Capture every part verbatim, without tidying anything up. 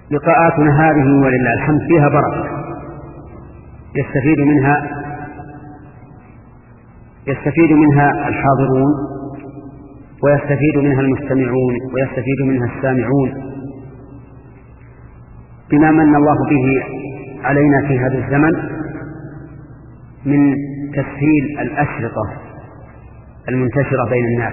لقاءاتنا هذه ولله الحمد فيها بركة، يستفيد منها يستفيد منها الحاضرون، ويستفيد منها المستمعون، ويستفيد منها السامعون، بما من الله به علينا في هذا الزمن من تسهيل الأشرطة المنتشرة بين الناس.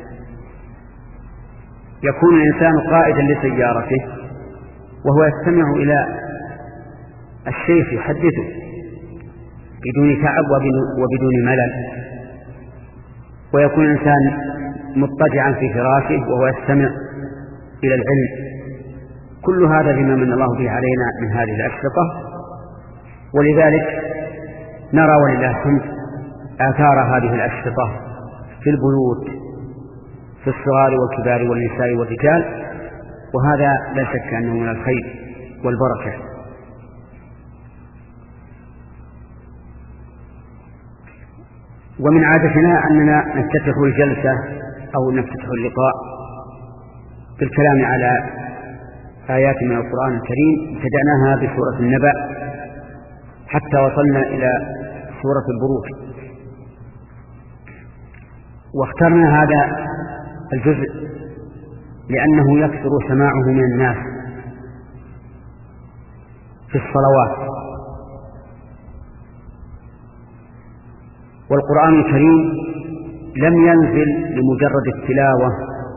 يكون الإنسان قائدا لسيارته وهو يستمع إلى الشيخ يحدثه بدون تعب وبدون ملل، ويكون الإنسان مضطجعا في فراشه وهو يستمع إلى العلم. كل هذا بما من الله به علينا من هذه الأشرطة، ولذلك نرى ولله الحمد آثار هذه الأشرطة في البيوت، في الصغار والكبار والنساء والرجال، وهذا لا شك أنه من الخير والبركة. ومن عادتنا أننا نفتتح الجلسة أو نفتتح اللقاء بالكلام على آيات من القرآن الكريم. ابتدأناها بسورة النبأ حتى وصلنا إلى سورة البروج، واخترنا هذا الجزء لأنه يكثر سماعه من الناس في الصلوات. والقرآن الكريم لم ينزل لمجرد التلاوة،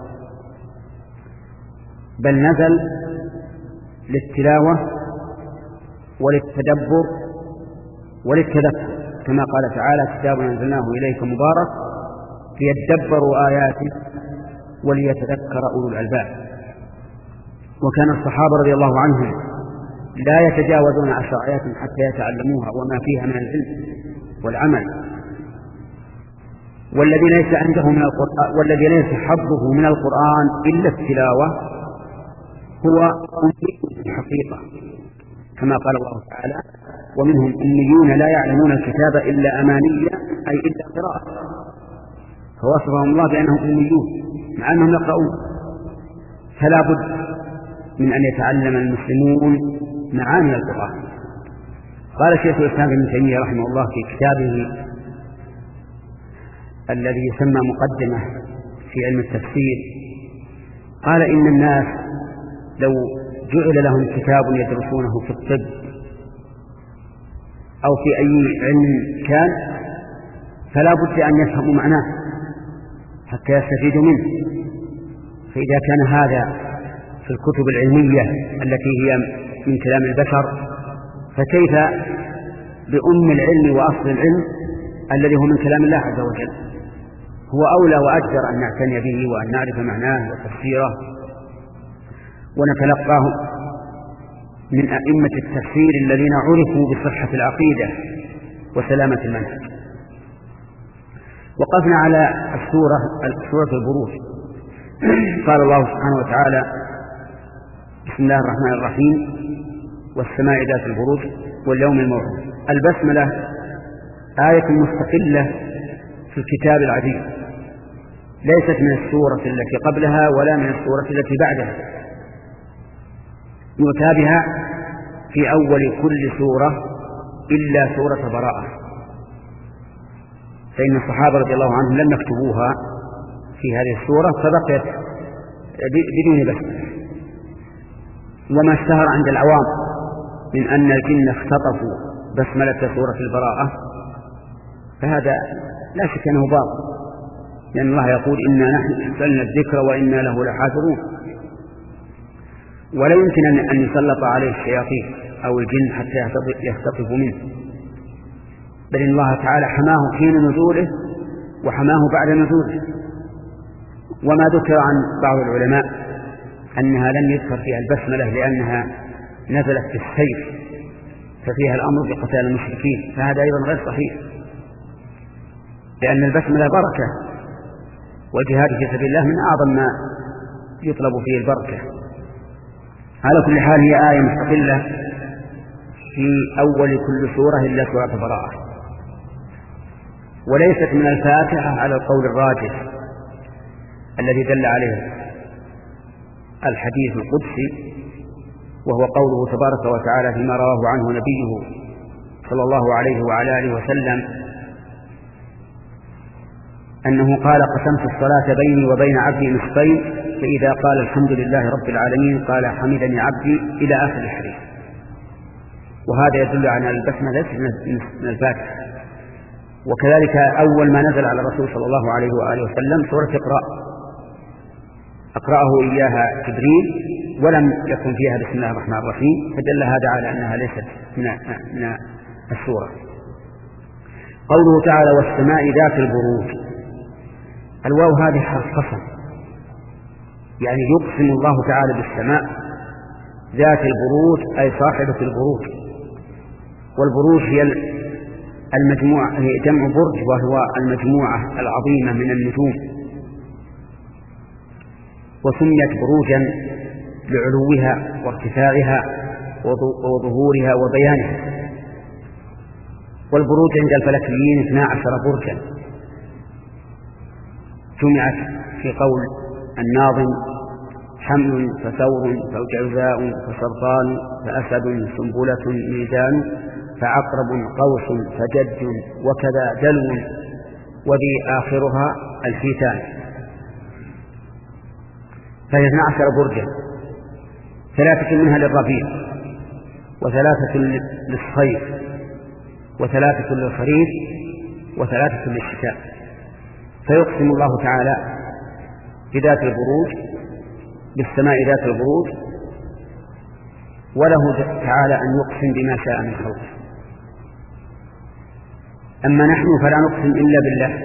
بل نزل للتلاوة وللتدبر وللتذكر، كما قال تعالى: كتاب أنزلناه إليك مبارك ليدبروا آياته وليتذكر أولو الألباب. وكان الصحابة رضي الله عنهم لا يتجاوزون عشر آيات حتى يتعلموها وما فيها من العلم والعمل. والذي ليس عنده من القرآن والذي ليس حظه من القرآن إلا التلاوة هو أمي في الحقيقة، كما قال الله تعالى: ومنهم أميون لا يعلمون الكتاب إلا أماني، أي إلا قراءة. فوصفهم الله بأنهم أميون مع أنهم يقرؤون. فلا بد من أن يتعلم المسلمون معاني القرآن. قال شيخ الإسلام ابن تيمية رحمه الله في كتابه الذي يسمى مقدمة في علم التفسير، قال: إن الناس لو جعل لهم كتاب يدرسونه في الطب أو في أي علم كان فلا بد أن يفهموا معناه حتى يستفيدوا منه. فإذا كان هذا في الكتب العلمية التي هي من كلام البشر، فكيف بأم العلم وأصل العلم الذي هو من كلام الله عز وجل؟ هو أولى وأجدر أن نعتني به وأن نعرف معناه وتفسيره ونتلقاه من أئمة التفسير الذين عرفوا بصحة العقيدة وسلامة المنهج. وقفنا على السورة سورة البروج. قال الله سبحانه وتعالى: بسم الله الرحمن الرحيم، والسماء ذات البروج واليوم الموعود. البسملة آية مستقلة في الكتاب العزيز، ليست من السورة التي قبلها ولا من السورة التي بعدها، يؤتى بها في أول كل سورة إلا سورة براءة، فإن الصحابة رضي الله عنهم لم يكتبوها في هذه السورة فبقيت بدون بسملة. وما اشتهر عند العوام من أن الجن اختطفوا بسملة سورة البراءة فهذا لا شك أنه باطل، لأن الله يقول: إنا نحن نزلنا الذكر وإنا له لحافظون. ولا يمكن أن يسلط عليه الشياطين أو الجن حتى يختطفوا منه، بل إن الله تعالى حماه حين نزوله وحماه بعد نزوله. وما ذكر عن بعض العلماء أنها لم يذكر فيها البسملة لأنها نزلت في السيف ففيها الأمر بقتال المشركين، فهذا أيضا غير صحيح، لأن البسملة بركة، والجهاد في سبيل الله من أعظم ما يطلب فيه البركة. على كل حال هي آية مستقلة في أول كل سورة إلا سورة براءة، وليست من الفاتحة على القول الراجح الذي دل عليه الحديث القدسي: وهو قوله تبارك وتعالى فيما رواه عنه نبيه صلى الله عليه وعلى آله وسلم أنه قال قسمت الصلاة بيني وبين عبدي نصفين، فإذا قال الحمد لله رب العالمين قال حمدني عبدي إلى آخر الحديث. وهذا يدل على البسمة ليست من الفاتحة. وكذلك أول ما نزل على الرسول صلى الله عليه وآله وسلم سورة اقرأ، أقرأه إياها جبريل ولم يكن فيها بسم الله الرحمن الرحيم، فدل هذا على أنها ليست من من السورة. قوله تعالى والسماء ذات البروج، الواو هذه حرف قسم، يعني يقسم الله تعالى بالسماء ذات البروج أي صاحبة البروج. والبروج هي المجموعة، هي جمع برج وهو المجموعة العظيمة من النجوم، وسميت بروجا لعلوها وارتفاعها وظهورها وبيانها. والبروج عند الفلكيين اثنا عشر برجا جمعت في قول الناظم حمل فثور فجوزاء فسرطان فأسد سنبلة ميزان فعقرب قوس فجد وكذا دلو وذي آخرها الحيتان. فهي اثنا عشر برجا، ثلاثة منها للربيع وثلاثة للصيف وثلاثة للخريف وثلاثة للشتاء. فيقسم الله تعالى بذات البروج بالسماء ذات البروج، وله تعالى أن يقسم بما شاء من خلقه. أما نحن فلا نقسم إلا بالله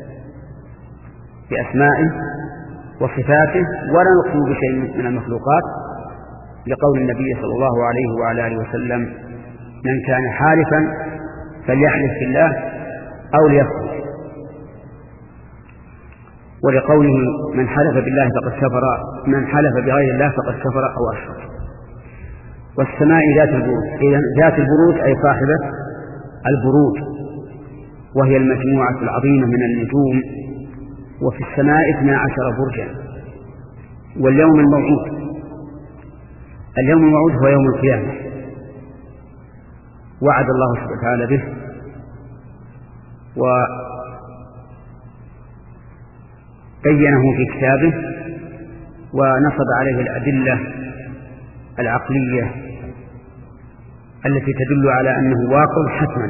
بأسمائه وصفاته، ولا نقسم بشيء من المخلوقات، لقول النبي صلى الله عليه وعلى آله وسلم من كان حالفا فليحلف بالله أو ليصمت، ولقوله من حلف بالله فقد كفر، من حلف بغير الله فقد كفر أو أشرك. والسماء ذات البروج، إذن ذات البروج أي صاحبة البروج، وهي المجموعة العظيمة من النجوم. وفي السماء اثنا عشر برجا. واليوم الموعود، اليوم الموعود هو يوم القيامة، وعد الله سبحانه وتعالى به وبينه في كتابه، ونصب عليه الأدلة العقلية التي تدل على أنه واقع حتما.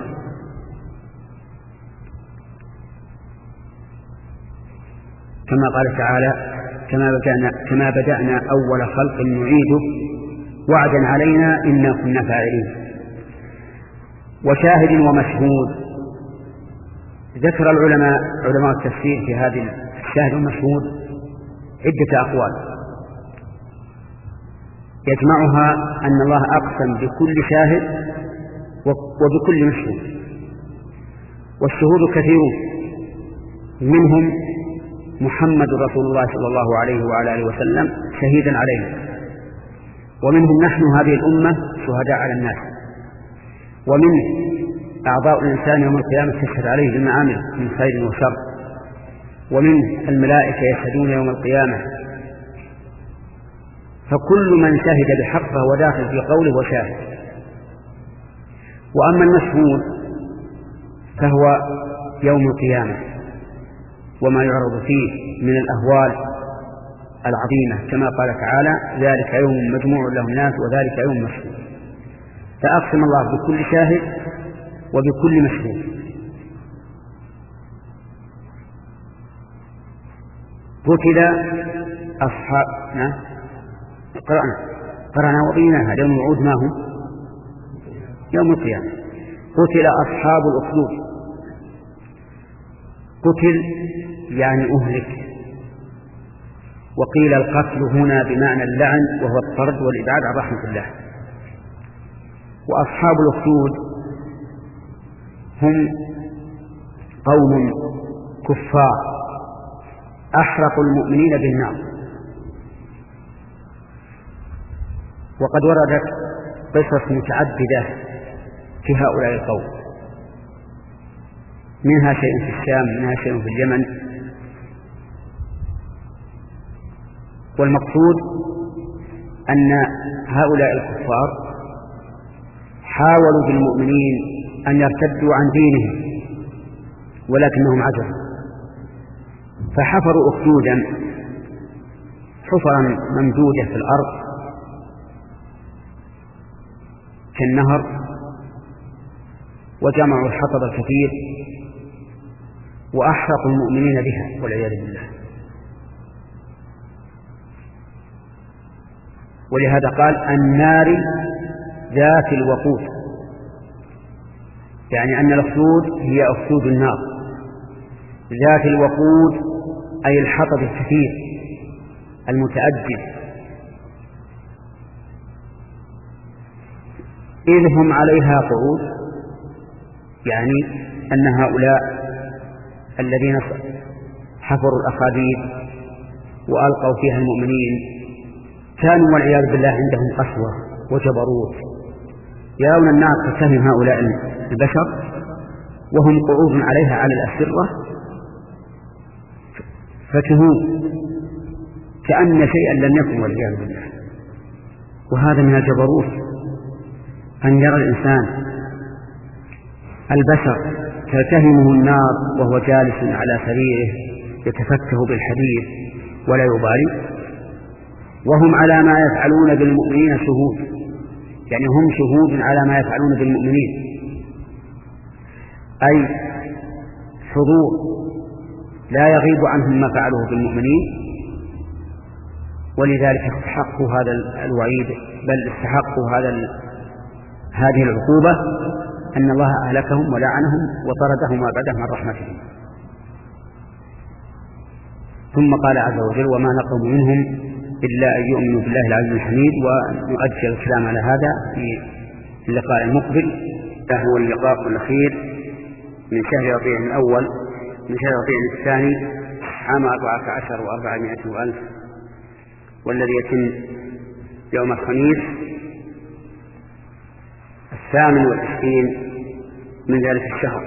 كما قال تعالى كما بدأنا, كما بدأنا أول خلق نعيده وعدا علينا إنا كنا فاعلين. وشاهد ومشهود، ذكر العلماء علماء التفسير في هذه الشاهد والمشهود عدة أقوال يجمعها أن الله أقسم بكل شاهد وبكل مشهود. والشهود كثيرون، منهم محمد رسول الله صلى الله عليه وعلى آله وسلم شهيدا علينا، ومنهم نحن هذه الأمة شهداء على الناس، ومن أعضاء الإنسان يوم القيامة تشهد عليه بما عمل من خير وشر، ومن الملائكة يشهدون يوم القيامة. فكل من شهد بحق فهو داخل في قوله وشاهد. وأما المشهود فهو يوم القيامة وما يعرض فيه من الأهوال العظيمة، كما قال تعالى ذلك يوم مجموع له الناس وذلك يوم مشهود. فأقسم الله بكل شاهد وبكل مشهود. قتل أصحاب نعم قرأنا قرأنا وبيناها يوم الوعود ما هم يوم القيامة. قتل أصحاب الأخدود، قتل يعني أهلك، وقيل القتل هنا بمعنى اللعن وهو الطرد والإبعاد عن رحمة الله. وأصحاب الأخدود هم قوم كفار أحرقوا المؤمنين بالنار. وقد وردت قصص متعددة في هؤلاء القوم، منها شيء في الشام، منها شيء في اليمن. والمقصود أن هؤلاء الكفار حاولوا بالمؤمنين أن يرتدوا عن دينهم ولكنهم عجزوا، فحفروا أخدودا حفرا ممدودة في الأرض كالنهر، وجمعوا الحطب الكثير وأحرقوا المؤمنين بها والعياذ بالله. ولهذا قال النار ذات الوقود، يعني أن الأخدود هي أخدود النار ذات الوقود، أي الحطب الكثير المتأجج، إذ هم عليها قعود، يعني أن هؤلاء الذين حفروا الأخاديد وألقوا فيها المؤمنين كانوا والعياذ بالله عندهم قسوة وجبروت، يرون النار تتهم هؤلاء البشر وهم قعود عليها على الأسرة فتهون كأن شيئا لم يكن والعياذ بالله. وهذا من الجبروت أن يرى الإنسان البشر تلتهمه النار وهو جالس على سريره يتفكه بالحديث ولا يبالي، وهم على ما يفعلون بالمؤمنين شهود، يعني هم شهود على ما يفعلون بالمؤمنين، أي حضور لا يغيب عنهم ما فعلوه بالمؤمنين، ولذلك استحقوا هذا الوعيد، بل استحقوا هذا هذه العقوبة أن الله أهلكهم ولعنهم وطردهم وأبعدهم عن رحمته. ثم قال عز وجل وما نقموا منهم إلا أن يؤمنوا بالله العزيز الحميد. ونؤجل الكلام على هذا في اللقاء المقبل، هو اللقاء الأخير من شهر ربيع الأول من شهر ربيع الثاني عام أربعة عشر وأربعمائة وألف، والذي يتم يوم الخميس الثامن والتسعين من ذلك الشهر.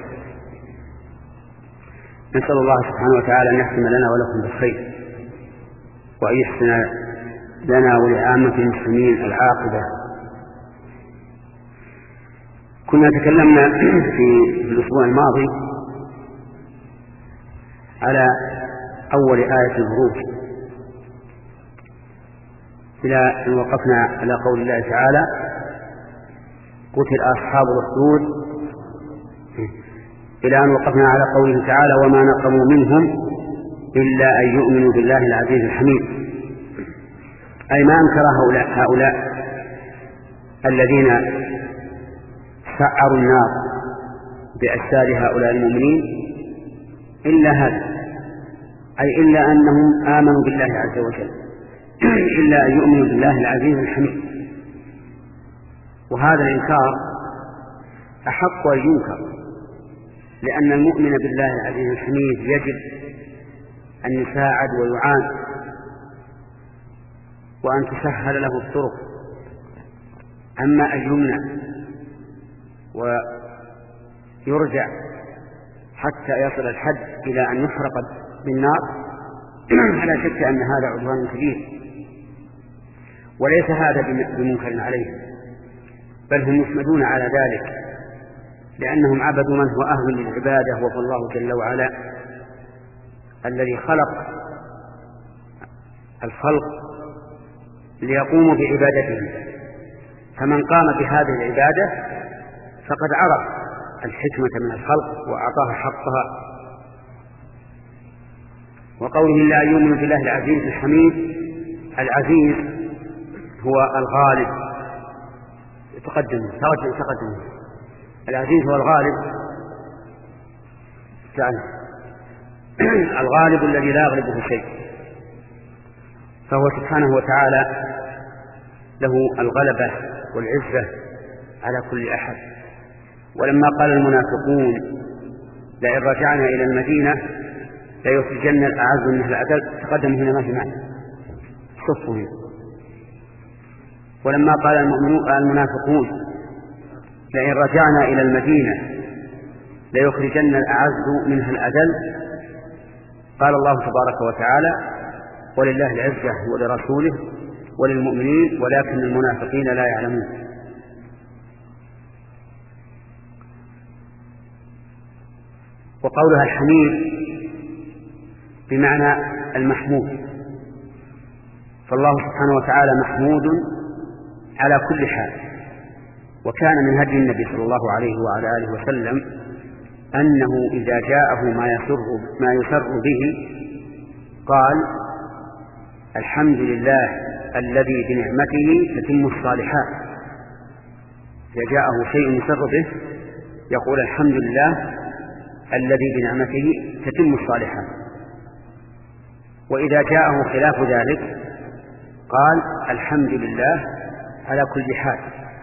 نسأل الله سبحانه وتعالى أن يحسن لنا ولكم بالخير، وأن يحسن لنا ولعامة المسلمين العاقبة. كنا تكلمنا في الأسبوع الماضي على أول آية البروج، إلى أن وقفنا على قول الله تعالى قتل أصحاب الأخدود، إلى أن وقفنا على قوله تعالى وما نقموا منهم إلا أن يؤمنوا بالله العزيز الحميد، أي ما أنكر هؤلاء, هؤلاء الذين سعروا النار بأجساد هؤلاء المؤمنين إلا هذا، أي إلا أنهم آمنوا بالله عز وجل، إلا أن يؤمنوا بالله العزيز الحميد. وهذا الإنكار أحق أن ينكر، لأن المؤمن بالله العزيز الحميد يجب أن يساعد ويعان وأن تسهل له الطرق. أما أن يمنع ويرجع حتى يصل الحد إلى أن يحرق بالنار فلا شك أن هذا عدوان كبير، وليس هذا بمنكر عليه، بل هم يحمدون على ذلك، لأنهم عبدوا من هو أهل للعبادة، وهو الله جل وعلا الذي خلق الخلق ليقوموا بعبادته، فمن قام بهذه العبادة فقد عرف الحكمة من الخلق وأعطاها حقها. وقوله لا يؤمن بالله العزيز الحميد، العزيز هو الغالب، تقدم تقدم تقدم العزيز هو الغالب يعني الغالب الذي لا يغلبه شيء، فهو سبحانه وتعالى له الغلبة والعزة على كل أحد. ولما قال المنافقون لئن رجعنا إلى المدينة ليخرجن الأعز منها الأذل، تقدم هنا ما في معنى صفهم. ولما قال المنافقون لئن رجعنا إلى المدينة ليخرجن الأعز منها الأذل، قال الله تبارك وتعالى ولله العزة ولرسوله وللمؤمنين ولكن المنافقين لا يعلمون. وقولها الحميد بمعنى المحمود، فالله سبحانه وتعالى محمود على كل حال. وكان من هدي النبي صلى الله عليه وعلى آله وسلم أنه إذا جاءه ما يسر, ما يسر به قال الحمد لله الذي بنعمته تتم الصالحات. إذا جاءه شيء يسر به يقول الحمد لله الذي بنعمته تتم الصالحات. وإذا جاءه خلاف ذلك قال الحمد لله على كل حال.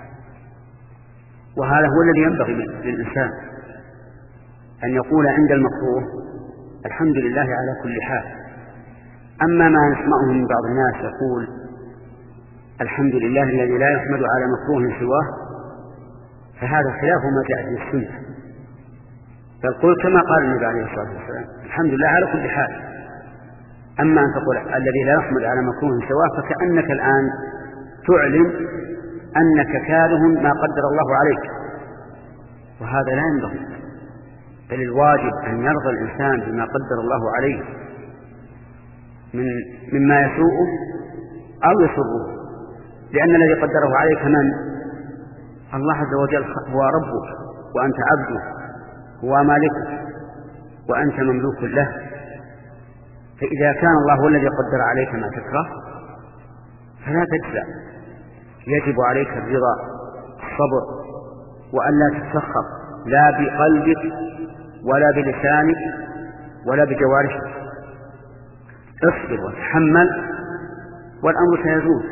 وهذا هو الذي ينبغي للإنسان أن يقول عند المكروه الحمد لله على كل حال. أما ما نسمعه من بعض الناس يقول الحمد لله الذي لا يحمد على مكروه سواه، فهذا خلاف ما جاء في السنة. بل قل كما قال النبي عليه الصلاة والسلام الحمد لله على كل حال. أما أن تقول الذي لا يحمد على مكروه سواه فكأنك الآن تعلم أنك كاره ما قدر الله عليك، وهذا لا ينبغي. بل الواجب أن يرضى الإنسان بما قدر الله عليه من مما يسوءه أو يسره، لأن الذي قدره عليك من؟ الله عز وجل هو ربك وأنت عبده، هو مالكك وأنت مملوك له. فإذا كان الله هو الذي قدر عليك ما تكره فلا تجزع، يجب عليك الرضا الصبر، وأن لا تتسخط لا بقلبك ولا بلسانك ولا بجوارحك. اصبر وتحمل والأمر سيزول.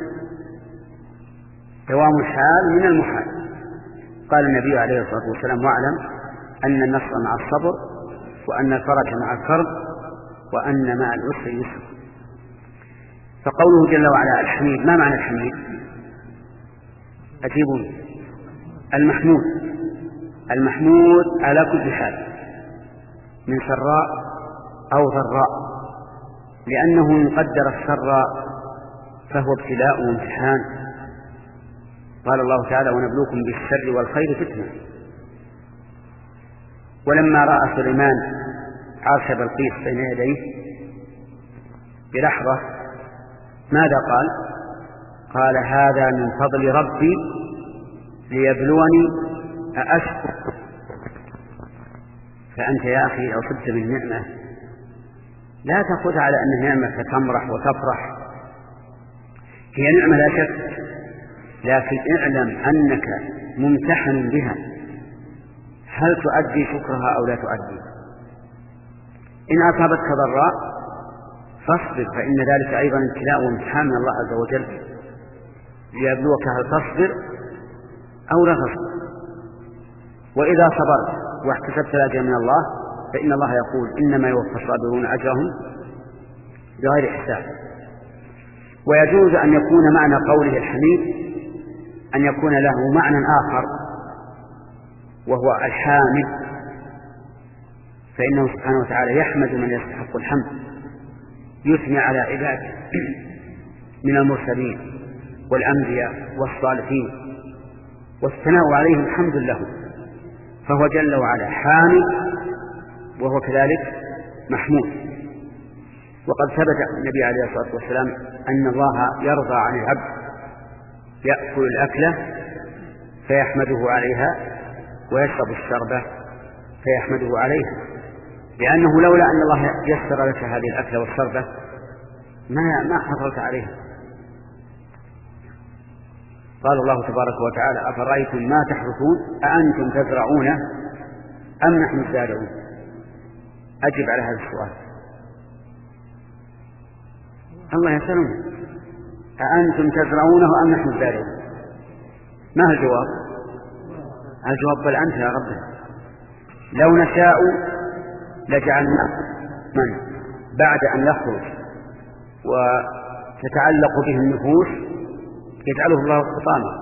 دوام الحال من المحال. قال النبي عليه الصلاة والسلام واعلم أن النصر مع الصبر وأن الفرج مع الكرب وأن مع العسر يسر. فقوله جل وعلا الحميد، ما معنى الحميد؟ أجيبون. المحمود المحمود على كل حال من سراء أو ضراء، لأنه إن قدر السراء فهو ابتلاء وامتحان. قال الله تعالى ونبلوكم بالشر والخير فتنة. ولما رأى سليمان عرش بلقيس بين يديه بلحظة ماذا قال؟ قال هذا من فضل ربي ليبلوني أأشكر. فأنت يا أخي لو صدت بالنعمة لا تأخذها على أنها نعمة فتمرح وتفرح، هي نعمة لا شك، لكن اعلم أنك ممتحن بها، هل تؤدي شكرها أو لا تؤدي؟ إن أصابتك ضراء فاصبر، فإن ذلك أيضا ابتلاء وامتحان من الله عز وجل ليبلوك هل تصبر أو لا تصبر. وإذا صبرت واحتسبت الأجر من الله فإن الله يقول إنما يوفى الصابرون أجرهم بغير حساب. ويجوز أن يكون معنى قوله الحميد أن يكون له معنى آخر وهو الحامد، فإنه سبحانه وتعالى يحمد من يستحق الحمد، يثني على عباده من المرسلين والأنبياء والصالحين والثناء عليهم الحمد له، فهو جل وعلا حامد وهو كذلك محمود. وقد ثبت النبي عليه الصلاة والسلام أن الله يرضى عن العبد يأكل الأكلة فيحمده عليها ويشرب الشربة فيحمده عليها، لأنه لولا أن الله يسر لك هذه الأكلة والشربة ما ما حصلت عليها. قال الله تبارك وتعالى أفرأيتم ما تحرثون أأنتم تزرعونه أم نحن الزارعون؟ أجب على هذا السؤال. الله يسألون أأنتم تزرعونه أم نحن الزارعون؟ ما هو الجواب؟ الجواب بل أنت يا رب. لو نشاء لجعلنا من بعد أن يخرج وتتعلق به النفوس يجعله الله خطاما.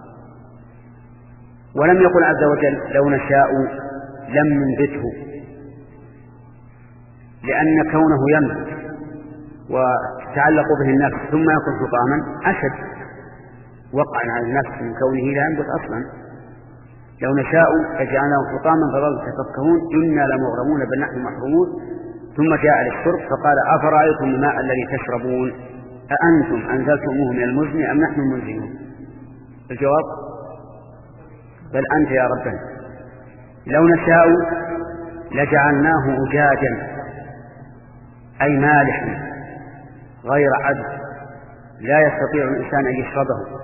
ولم يقل عز وجل لو نشاء لم ننبته، لأن كونه ينبت تعلق به النفس ثم يكون حطاما أشد وقعا على النفس من كونه لا ينبت أصلا. لو نشاء لجعلناه حطاما فظلوا تفكهون إنا لمغرمون بل نحن محرومون. ثم جاء للشرب فقال أفرأيتم الماء الذي تشربون أأنتم أنزلتموه من المزن أم نحن المنزلون؟ الجواب بل أنت يا ربنا. لو نشاء لجعلناه أجاجا أي مالحا غير عذب لا يستطيع الإنسان أن يشربه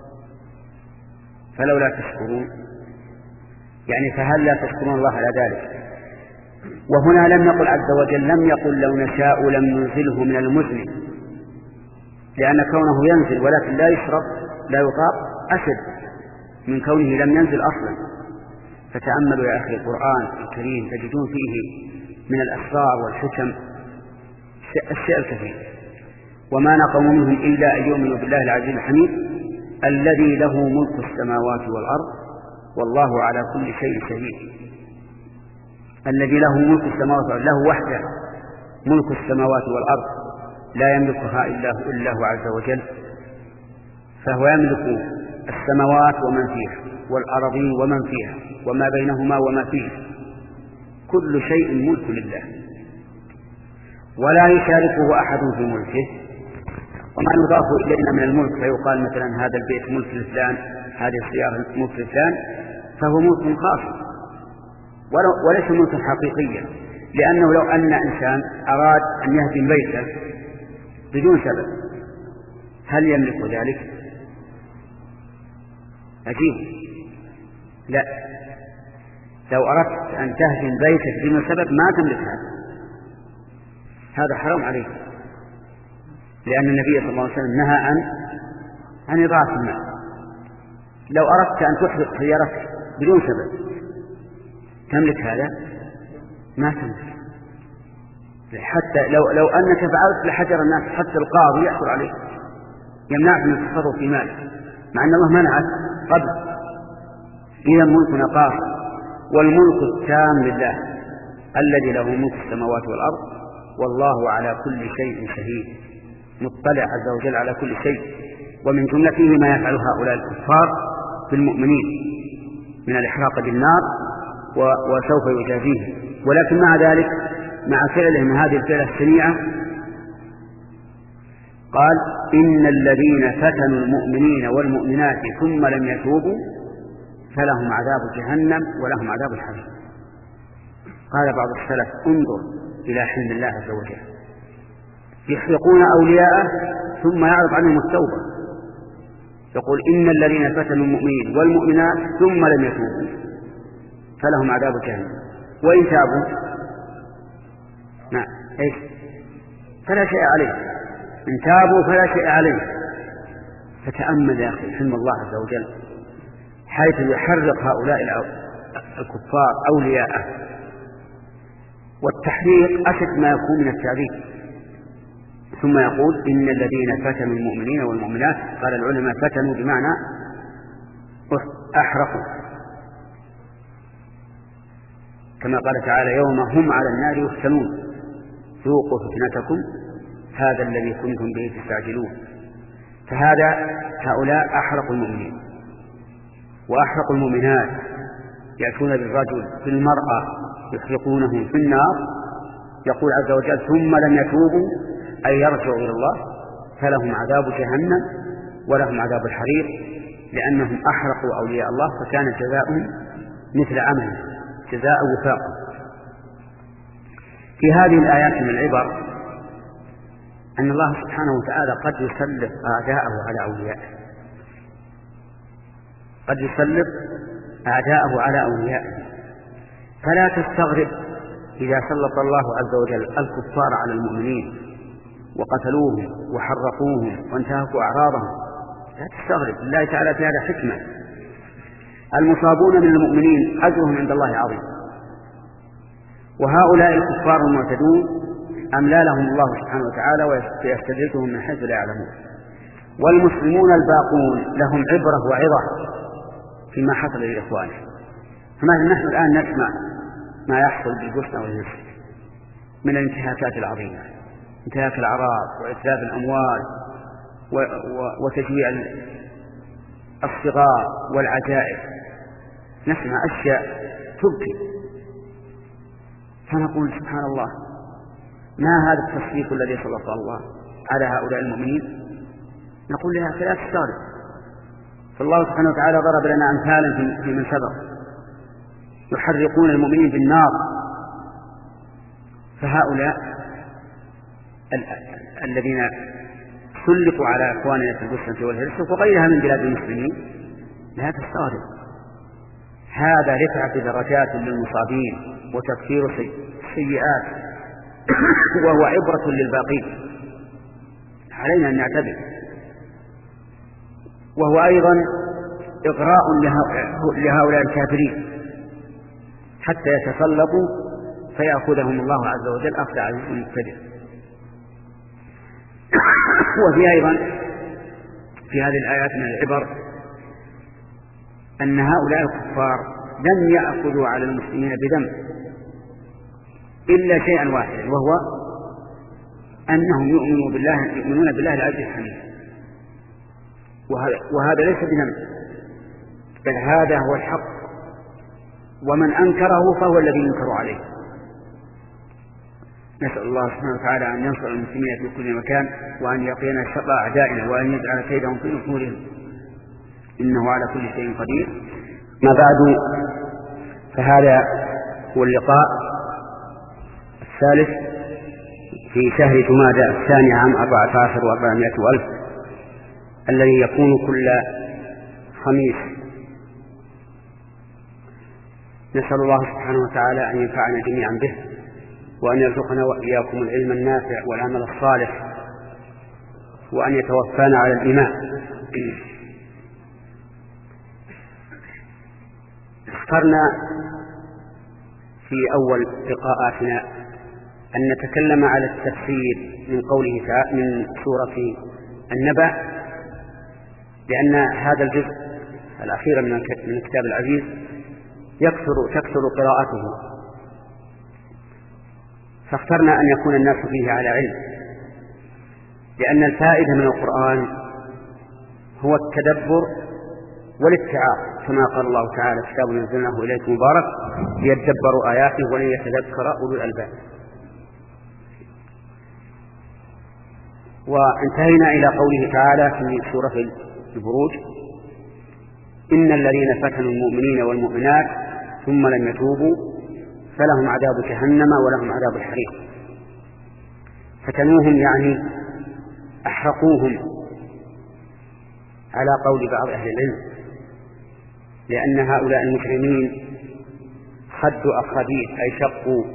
فلولا تشكرون، يعني فهل لا تشكرون الله على ذلك؟ وهنا لم يقل عز وجل لم يقل لو نشاء لم ننزله من المزن، لأن كونه ينزل ولكن لا يشرب لا يطاق أشد من كونه لم ينزل أصلا. فتأملوا يا أخي القرآن الكريم تجدون فيه من الأسرار والحكم الشيء الكثير. وما نقموا منهم إلا أن يؤمنوا بالله العزيز الحميد الذي له ملك السماوات والأرض والله على كل شيء شهيد. الذي له ملك السماوات والأرض له وحده ملك السماوات والأرض لا يملكها إلا هو الله عز وجل، فهو يملك السماوات ومن فيها والأرضين ومن فيها وما بينهما وما فيه، كل شيء ملك لله ولا يشاركه أحد في ملكه. وما يضاف إلينا من الملك فيقال مثلا هذا البيت ملك لفلان هذه السيارة ملك لفلان فهو ملك خاص وليس ملكا حقيقيا، لأنه لو أن إنسان أراد أن يهدم بيته بدون سبب هل يملك ذلك؟ عجيب. لا، لو أردت أن تهدم بيتك بدون سبب ما تملك هذا، هذا حرام عليك، لأن النبي صلى الله عليه وسلم نهى عن عن إضاعة المال. لو أردت أن تحرق سيارتك بدون سبب تملك هذا؟ ما تملك. حتى لو لو أنك فعلت لحجر الناس حتى القاضي يحصل عليك يمنعك من التصرف في مالك مع أن الله منعك قبل. إذا ملكنا قاصر، والملك التام لله الذي له ملك السماوات والأرض والله على كل شيء شهيد مطلع عز وجل على كل شيء. ومن جملته ما يفعل هؤلاء الكفار في المؤمنين من الإحراق بالنار وسوف يجازيهم، ولكن مع ذلك مع فعلهم هذه الفعلة الشنيعة قال إن الذين فتنوا المؤمنين والمؤمنات ثم لم يتوبوا فلهم عذاب جهنم ولهم عذاب الحريق. قال بعض السلف انظر إلى حلم الله عز وجل، يحرقون أولياءه ثم يعرض عنهم التوبة، يقول إن الذين فتنوا المؤمنين والمؤمنات ثم لم يتوبوا فلهم عذاب جهنم وإن تابوا نعم إيش فلا شيء عليه، إن تابوا فلا شيء عليه. فتأمل يا أخي حلم الله عز وجل حيث يحرق هؤلاء الكفار أولياءه، والتحريق أشد ما يكون من التعذيب. ثم يقول إن الذين فتنوا المؤمنين والمؤمنات، قال العلماء فتنوا بمعنى أحرقوا، كما قال تعالى يوم هم على النار يفتنون ذوقوا فتنتكم هذا الذي كنتم به تستعجلون. فهذا هؤلاء أحرقوا المؤمنين وأحرقوا المؤمنات، يأتون بالرجل بالمرأة يحرقونهم في النار. يقول عز وجل ثم لم يتوبوا أي يرجعوا إلى الله فلهم عذاب جهنم ولهم عذاب الحريق، لأنهم أحرقوا أولياء الله فكان جزاؤهم مثل عمل جزاء وفاقا. في هذه الآيات من العبر أن الله سبحانه وتعالى قد يسلط أعداءه على أوليائه، قد يسلط أعداءه على أوليائه. فلا تستغرب إذا سلط الله عز وجل الكفار على المؤمنين وقتلوهم وحرقوهم وانتهكوا أعراضهم، لا تستغرب، الله تعالى في هذا حكمة. المصابون من المؤمنين أجرهم عند الله عظيم، وهؤلاء الكفار المعتدون أملى لهم الله سبحانه وتعالى ويستدركهم من حيث لا يعلمون. والمسلمون الباقون لهم عبرة وعظة فيما حصل لإخوانهم. فمثلا نحن الآن نسمع ما يحصل بالبوسنة والهرسك من الانتهاكات العظيمة انتهاك الأعراض وإتلاف الأموال وتجويع الصغار والعجائز، نسمع أشياء تبكي فنقول سبحان الله، ما هذا التصديق الذي سلط الله على هؤلاء المؤمنين؟ نقول لها فلا تستغرب، فالله سبحانه وتعالى ضرب لنا أمثالا في من سبق يحرقون المؤمنين بالنار، فهؤلاء ال الذين سلطوا على أخواننا في البوسنة والهرسك وغيرها من بلاد المسلمين لا تستغرب، هذا رفعة درجات للمصابين وتكفير سيئات وهو عبرة للباقين، علينا أن نعتبر، وهو أيضا إغراء لهؤلاء الكافرين حتى يتسلطوا فيأخذهم الله عز وجل أخذ عزيز مقتدر. وفي أيضا في هذه الآيات من العبر أن هؤلاء الكفار لم يأخذوا على المسلمين بذنب إلا شيئا واحدا، وهو أنهم يؤمنون بالله يؤمنون بالله العزيز الحميد، وهذا, وهذا ليس بذنب، بل هذا هو الحق، ومن أنكره فهو الذي ينكر عليه. نسأل الله سبحانه وتعالى أن ينصر المسلمين في كل مكان، وأن يقينا شر أعدائنا، وأن يجعل كيدهم في نحورهم، إنه على كل شيء قدير. ما بعد، فهذا هو اللقاء الثالث في شهر جمادى الثاني عام أربعة عشر وأربعمائة ألف، الذي يكون كل خميس. نسأل الله سبحانه وتعالى أن ينفعنا جميعا به، وأن يرزقنا وإياكم العلم النافع والعمل الصالح، وأن يتوفانا على الإيمان. اخترنا في أول لقاءاتنا أن نتكلم على التفسير من قوله تعالى من سورة النبأ، لأن هذا الجزء الأخير من الكتاب العزيز يكثر تكثر قراءته، فاخترنا أن يكون الناس فيه على علم، لأن الفائدة من القرآن هو التدبر والاتعاظ، كما قال الله تعالى: كتاب نزلناه إليك مبارك ليدبروا آياته وليتذكر أولو الألباب. وانتهينا إلى قوله تعالى في سورة البروج: إن الذين فتنوا المؤمنين والمؤمنات ثم لم يتوبوا فلهم عذاب جهنم ولهم عذاب الحريق. فتنوهم يعني أحرقوهم على قول بعض أهل العلم، لأن هؤلاء المجرمين خدوا أخاديد، أي شقوا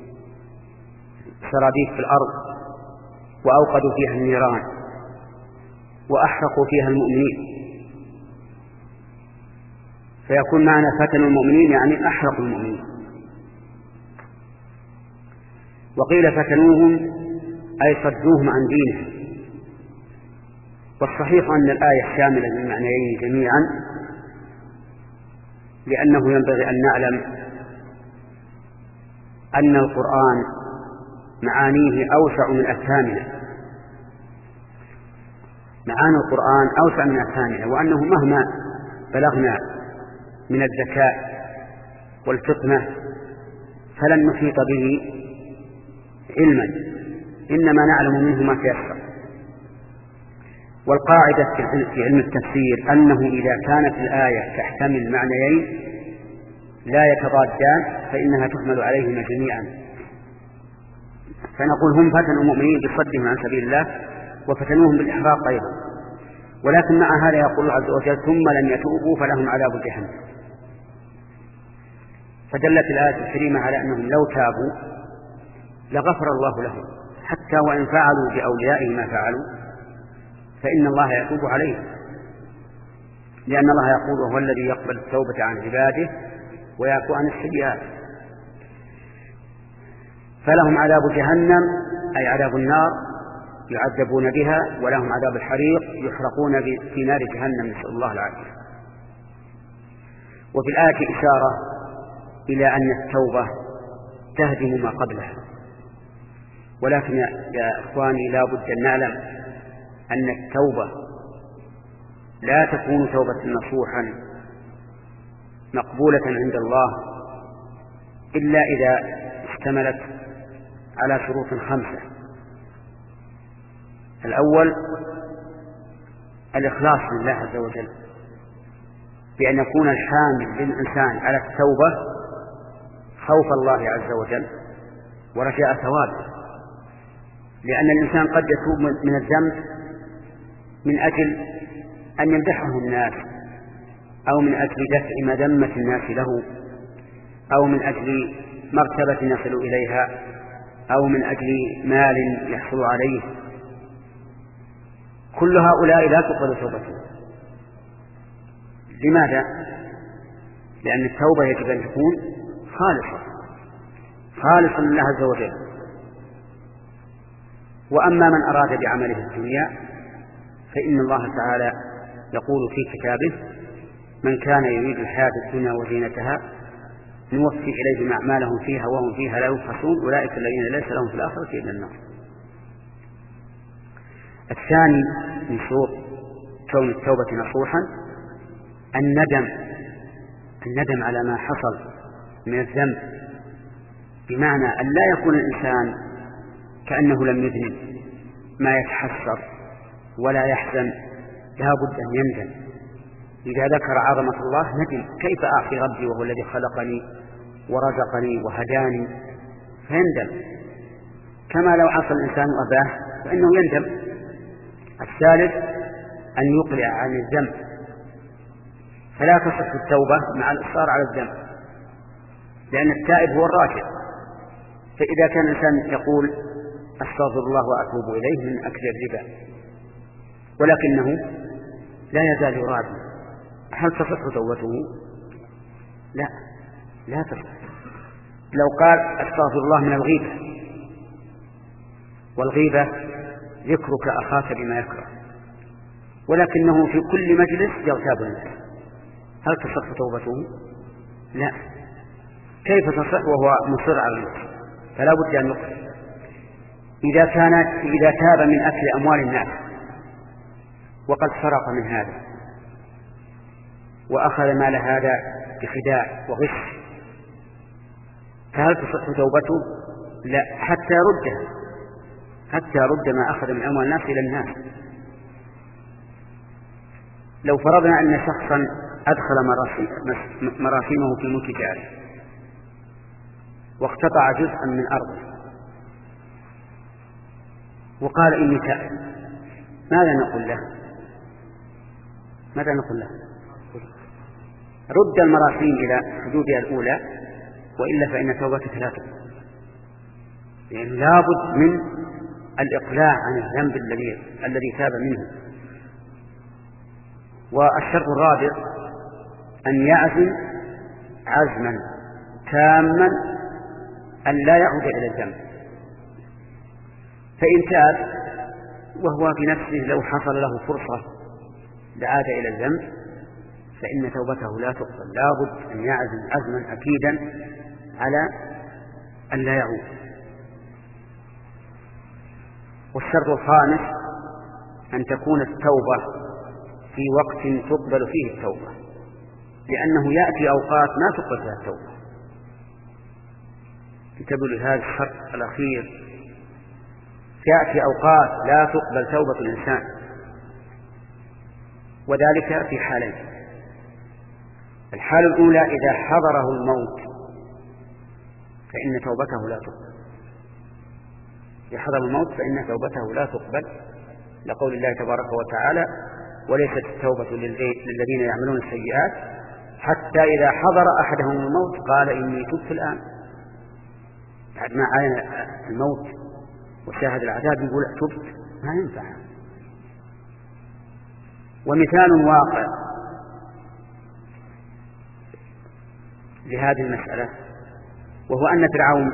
سراديد في الأرض وأوقدوا فيها النيران وأحرقوا فيها المؤمنين، فيكون معنى فتنوا المؤمنين يعني أحرقوا المؤمنين. وقيل فتنوهم أي صدوهم عن دينهم، والصحيح أن الآية شاملة للمعنيين جميعا، لأنه ينبغي أن نعلم أن القرآن معانيه أوسع من أفهامنا، معاني القرآن أوسع من أفهامنا، وأنه مهما بلغنا من الذكاء والفطنة فلن نحيط به علما، إنما نعلم منه ما تيسر. والقاعدة في علم التفسير أنه إذا كانت الآية تحتمل معنيين لا يتضادان فإنها تحمل عليهما جميعا. فنقول هم فتنوا المؤمنين بصدهم عن سبيل الله وفتنوهم بالإحراق أيضا، ولكن مع هذا يقول عز وجل: ثم لم يتوبوا فلهم عذاب جهنم. فدلت الآية الكريمة على أنهم لو تابوا لغفر الله لهم، حتى وإن فعلوا بأوليائهم ما فعلوا فإن الله يتوب عليهم، لأن الله يقول: وهو الذي يقبل التوبة عن عباده ويعفو عن السيئات. فلهم عذاب جهنم أي عذاب النار يعذبون بها، ولهم عذاب الحريق يحرقون في نار جهنم، نسأل الله العافية. وفي الآية إشارة إلى أن التوبة تهدم ما قبلها، ولكن يا إخواني لا بد أن نعلم أن التوبة لا تكون توبة نصوحا مقبولة عند الله إلا إذا اشتملت على شروط خمسة. الأول الإخلاص لله عز وجل، بأن يكون الحامل للإنسان على التوبة خوف الله عز وجل ورجاء ثوابه، لأن الإنسان قد يتوب من الذنب من أجل أن يمدحه الناس، أو من أجل دفع مذمة الناس له، أو من أجل مرتبة يصل إليها، أو من أجل مال يحصل عليه. كل هؤلاء لا تقبل توبته. لماذا؟ لأن التوبة يجب أن تكون خالصة خالصة لله عز وجل. وأما من أراد بعمله الدنيا فإن الله تعالى يقول في كتابه: من كان يريد الحياة الدنيا وزينتها نوفي إليهم أعمالهم فيها وهم فيها لا يبخسون أولئك الذين ليس لهم في الآخرة إلا النار. الثاني من شروط كون التوبة نصوحا الندم الندم على ما حصل من الذنب، بمعنى أن لا يكون الإنسان كأنه لم يذنب، ما يتحسر ولا يحزن، لا بد أن يندم. إذا ذكر عظمة الله ندم: كيف أعصي ربي وهو الذي خلقني ورزقني وهداني؟ فيندم، كما لو عصى الإنسان أباه فإنه يندم. الثالث أن يقلع عن الذنب، فلا تصح التوبة مع الإصرار على الذنب، لأن التائب هو الراجع. فإذا كان الإنسان يقول: أستغفر الله وأتوب إليه من أكل الربا، ولكنه لا يزال يراد، هل تصح توبته؟ لا، لا تصح. لو قال: أستغفر الله من الغيبة، والغيبة ذكرك أخاك بما يكره، ولكنه في كل مجلس يغتاب الناس، هل تصح توبته؟ لا. كيف تصح وهو مصر على المعصية؟ فلا بد أن يقل. إذا كان إذا تاب من أكل أموال الناس وقد سرق من هذا وأخذ مال هذا بخداع وغش، فهل تصح توبته؟ لا، حتى يردها، حتى يرد ما أخذ من أموال الناس إلى الناس. لو فرضنا أن شخصا أدخل مراسيمه في ملك جاره واقتطع جزءا من أرضه وقال: إني تائب، ماذا نقول له؟ ماذا نقول له؟ رد المراسيم إلى حدودها الأولى، وإلا فإن توبتك لا تقبل. لأن لا بد من الإقلاع عن الذنب الذي الذي تاب منه. والشرط الرابع أن يعزم عزما تاما أن لا يعود إلى الذنب. فإن تاب وهو في نفسه لو حصل له فرصة لعاد إلى الذنب فإن توبته لا تقبل. لا بد أن يعزم عزما أكيدا على أن لا يعود. والشرط الخامس أن تكون التوبة في وقت تقبل فيه التوبة، لأنه يأتي أوقات ما تقبل فيها التوبة. انتبهوا لهذا الشرط الأخير، يأتي أوقات لا تقبل توبة الإنسان، وذلك في حالين. الحالة الأولى إذا حضره الموت فإن توبته لا تقبل. يحضر الموت فإن توبته لا تقبل، لقول الله تبارك وتعالى: وليست التوبة للذين يعملون السيئات حتى إذا حضر أحدهم الموت قال إني تبت الآن. بعد ما عاين الموت وشاهد العذاب يقول تبت، ما ينفع. ومثال واقع لهذه المسألة وهو أن فرعون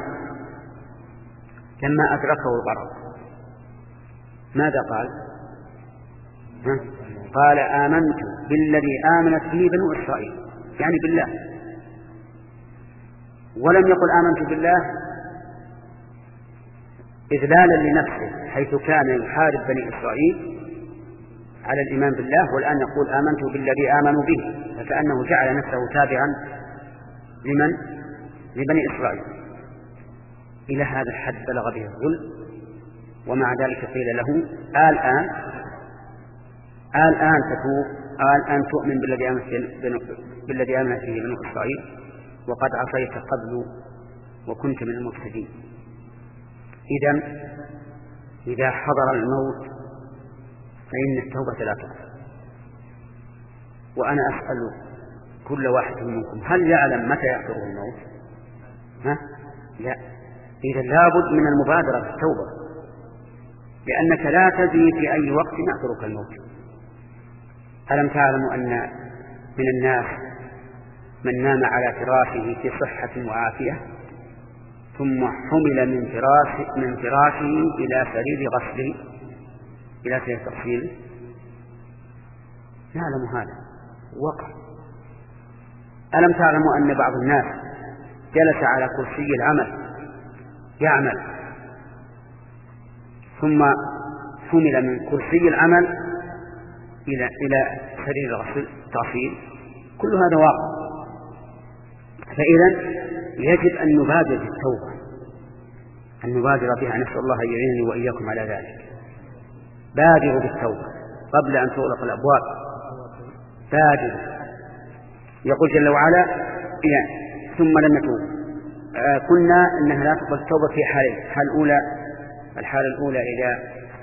لما أدركه الغرق ماذا قال؟ ها؟ قال: آمنت بالذي آمنت به بنو إسرائيل، يعني بالله. ولم يقل آمنت بالله إذلالا لنفسه، حيث كان يحارب بني إسرائيل على الإيمان بالله، والآن يقول آمنت بالذي آمنوا به، فكأنه جعل نفسه تابعا لمن؟ لبني إسرائيل. إلى هذا الحد بلغ به الظلم. ومع ذلك قيل له الآن الآن تتوب، الآن تؤمن بالذي آمنت بالذي آمنت به بنو إسرائيل وقد عصيت قبل وكنت من المفسدين. إذن إذا حضر الموت فإن التوبة لا تقبل. وأنا أسأل كل واحد منكم هل يعلم متى يحضره الموت؟ ها؟ لا. إذا لابد من المبادرة في التوبة، لأنك لا تدري في أي وقت يحضرك الموت. ألم تعلموا أن من الناس من نام على فراشه في صحة وعافية ثم حمل من فراشه, من فراشه إلى سرير غسله إلى سرير تغسيله؟ نعلم هذا وقع. ألم تعلموا أن بعض الناس جلس على كرسي العمل يعمل ثم حمل من كرسي العمل إلى إلى سرير التغسيل؟ كل هذا واقع. فإذا يجب أن نبادر بالتوبة، أن نبادر بها. نسأل الله أن يعينني وإياكم على ذلك. بادروا بالتوبة قبل أن تغلق الأبواب. بادروا. يقول جل وعلا يعني ثم لم نتوب. آه قلنا أنها لا تقبل التوبة في حالين. الحالة الأولى الحالة الأولى إذا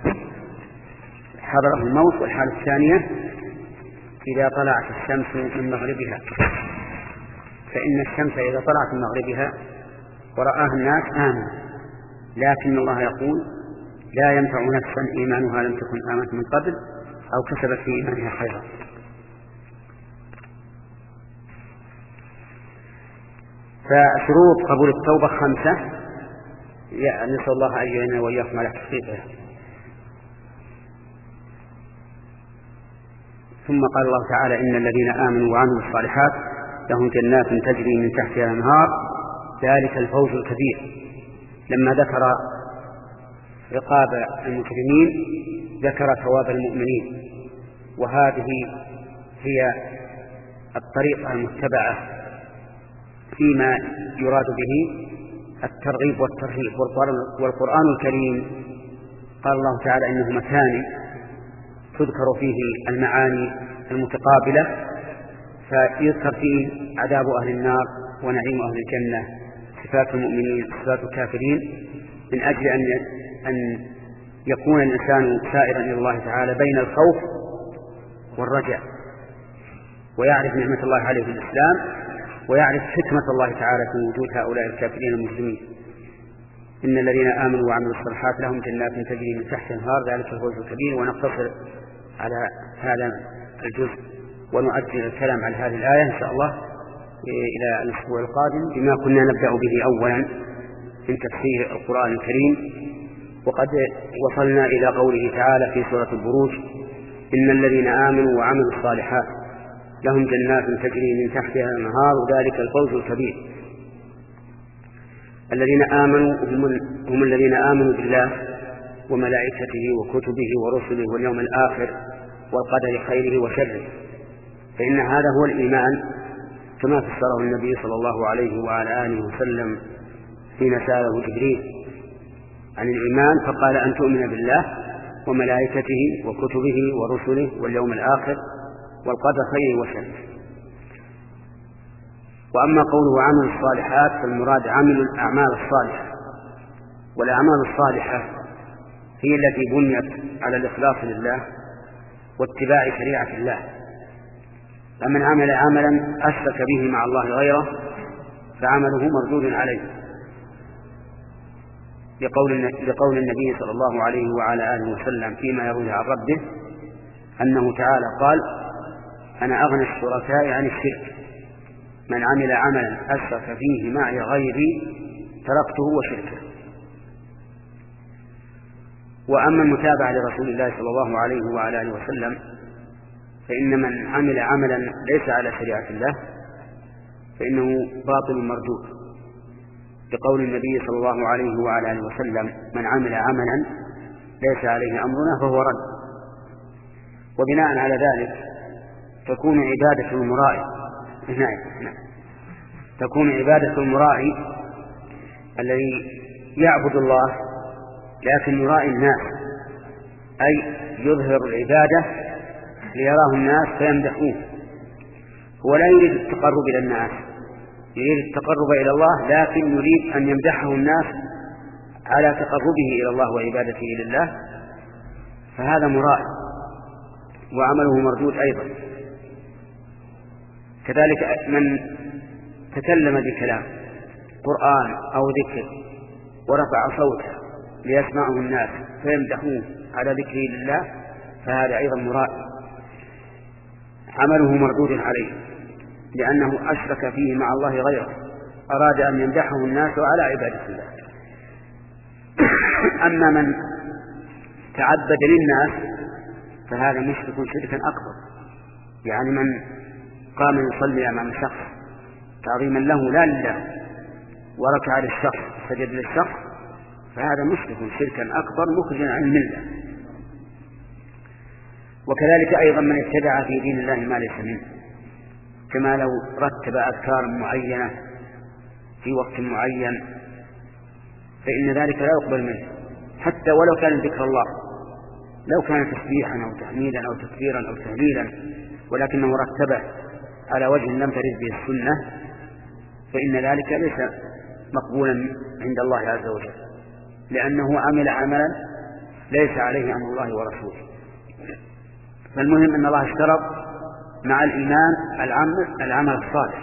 حضره الموت، والحالة الثانية إذا طلعت الشمس من مغربها. فإن الشمس إذا طلعت من مغربها ورآها الناس آمنوا، لكن الله يقول لا ينفع نفسا إيمانها لم تكن آمنت من قبل أو كسبت في إيمانها خيرا. فشروط قبول التوبة خمسة، نسأل الله أن يعيننا وإياكم على تحقيقها. ثم قال الله تعالى إن الذين آمنوا وعملوا الصالحات لهم جنات تجري من تحتها الأنهار ذلك الفوز الكبير. لما ذكر عقاب المجرمين ذكر ثواب المؤمنين، وهذه هي الطريقة المتبعة فيما يراد به الترغيب والترهيب. والقرآن الكريم قال الله تعالى إنه مكان تذكر فيه المعاني المتقابلة، فيذكر فيه عذاب أهل النار ونعيم أهل الجنة، صفات المؤمنين صفات الكافرين، من أجل أن أن يكون الإنسان سائرا إلى الله تعالى بين الخوف والرجاء، ويعرف نعمة الله عليه في الإسلام، ويعرف حكمة الله تعالى في وجود هؤلاء الكافرين المسلمين. إن الذين آمنوا وعملوا الصالحات لهم جنات تجري من تحتها الأنهار ذلك الفوز الكبير. ونقتصر على هذا الجزء ونؤجل الكلام على هذه الآية إن شاء الله إلى الأسبوع القادم، بما كنا نبدأ به أولا من تفسير القرآن الكريم. وقد وصلنا إلى قوله تعالى في سورة البروج إن الذين آمنوا وعملوا الصالحات لهم جنات تجري من تحتها الأنهار ذلك الفوز الكبير. الذين آمنوا هم الذين آمنوا بالله وملائكته وكتبه ورسله واليوم الآخر والقدر خيره وشره، فإن هذا هو الإيمان كما فسره النبي صلى الله عليه وعلى آله وسلم حين سأله جبريل عن الإيمان فقال أن تؤمن بالله وملائكته وكتبه ورسله واليوم الآخر والقدر خيره وشره. وأما قوله عمل الصالحات فالمراد عمل الأعمال الصالحة، والأعمال الصالحة هي التي بنيت على الإخلاص لله واتباع شريعة الله. فمن عمل عملا أشرك به مع الله غيره فعمله مردود عليه، لقول لقول النبي صلى الله عليه وعلى آله وسلم فيما يروي عن ربه أنه تعالى قال أنا أغنى الشركاء عن الشرك، من عمل عملا أشرك فيه معي غيري تركته وشركه. وأما المتابعة لرسول الله صلى الله عليه وعلى آله وسلم فإن من عمل عملا ليس على شريعة الله فإنه باطل مردود، بقول النبي صلى الله عليه وعلى آله وسلم: من عمل عملا ليس عليه أمرنا فهو رد. وبناء على ذلك تكون عبادة المرائي تكون عبادة المرائي الذي يعبد الله لكن يرائي الناس، أي يظهر العبادة ليراه الناس فيمدحوه. هو لا يريد التقرب إلى الناس، يريد التقرب إلى الله، لكن يريد أن يمدحه الناس على تقربه إلى الله وعبادته لله، فهذا مرائي وعمله مردود أيضا. كذلك من تكلم بكلام قرآن أو ذكر ورفع صوته ليسمعه الناس فيمدحوه على ذكره لله، فهذا أيضا مرائي عمله مردود عليه، لأنه أشرك فيه مع الله غيره، أراد أن يمدحه الناس على عبادة الله. أما من تعبد للناس فهذا مشرك شركا أكبر، يعني من قام يصلي أمام شخص تعظيما له لا لله وركع للشخص سجد للشخص، فهذا مشرك شركا أكبر مخرجا عن الملة. وكذلك أيضا من اتبع في دين الله ما ليس منه، كما لو رتب أذكار معينة في وقت معين فإن ذلك لا يقبل منه، حتى ولو كان ذكر الله، لو كان تسبيحا أو تحميدا أو تكبيرا أو تهليلا، ولكنه رتبه على وجه لم ترد به السنة، فإن ذلك ليس مقبولا عند الله عز وجل، لأنه عمل عملا ليس عليه أمر الله ورسوله. فالمهم أن الله اشترط مع الإيمان العمل, العمل الصالح.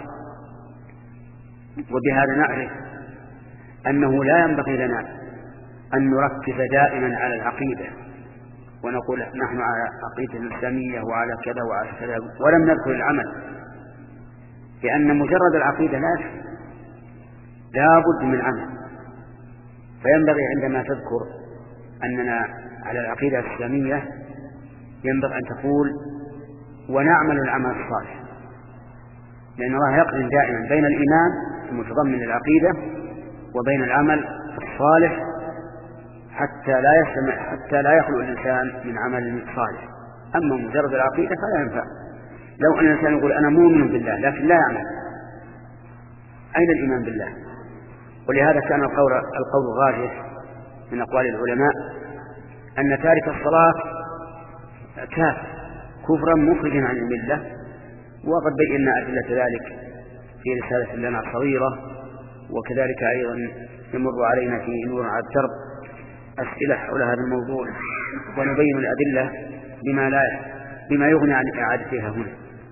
وبهذا نعرف أنه لا ينبغي لنا أن نركز دائما على العقيدة ونقول نحن على عقيدة الإسلامية وعلى كذا وعلى كذا ولم نذكر العمل، لأن مجرد العقيدة لا يكفي، لا بد من عمل. فينبغي عندما تذكر أننا على العقيدة الإسلامية ينبغي أن تقول ونعمل العمل الصالح، لأن الله يقرن دائما بين الإيمان المتضمن للعقيدة وبين العمل الصالح حتى لا يسمع حتى لا يخلو الإنسان من عمل صالح. أما مجرد العقيدة فلا ينفع. لو أن الإنسان يقول أنا مؤمن بالله لكن لا يعمل، أين الإيمان بالله؟ ولهذا كان القول, القول الراجح من أقوال العلماء أن تارك الصلاة كافر كفرا مخرجا عن الملة. وقد بينا أدلة ذلك في رسالة لنا صغيرة، وكذلك أيضا يمر علينا في نور على الدرب أسئلة حول هذا الموضوع، ونبين الأدلة بما, لا بما يغني عن إعادتها هنا.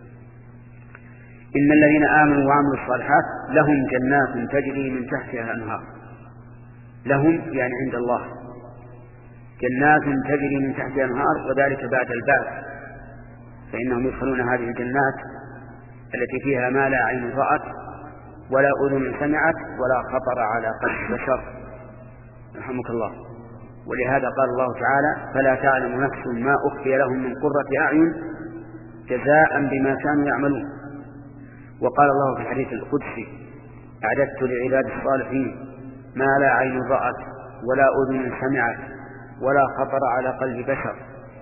إن الذين آمنوا وعملوا الصالحات لهم جنات تجري من تحتها الأنهار. لهم يعني عند الله جنات تجري من تحتها الأنهار، وذلك بعد البعث، فإنهم يدخلون هذه الجنات التي فيها ما لا عين رأت ولا أذن سمعت ولا خطر على قلب بشر. رحمك الله. ولهذا قال الله تعالى: فلا تعلم نفس ما أخفي لهم من قرة أعين جزاء بما كانوا يعملون. وقال الله في الحديث القدسي: أعددت لعباد الصالحين ما لا عين رأت ولا أذن سمعت ولا خطر على قلب بشر،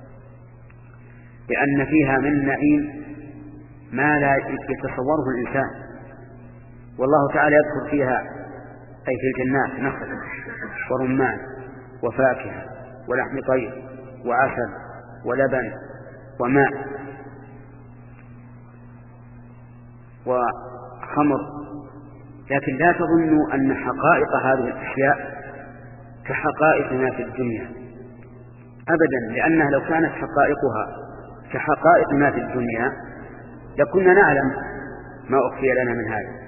لأن فيها من نعيم ما لا يتصوره الإنسان. والله تعالى يذكر فيها أي في الجنات نخل ورمان وفاكهة ولحم طير وعسل ولبن وماء وخمر. لكن لا تظنوا أن حقائق هذه الأشياء كحقائقنا في الدنيا أبدا، لأنها لو كانت حقائقها كحقائقنا في الدنيا لكنا نعلم ما أخفي لنا من هذا،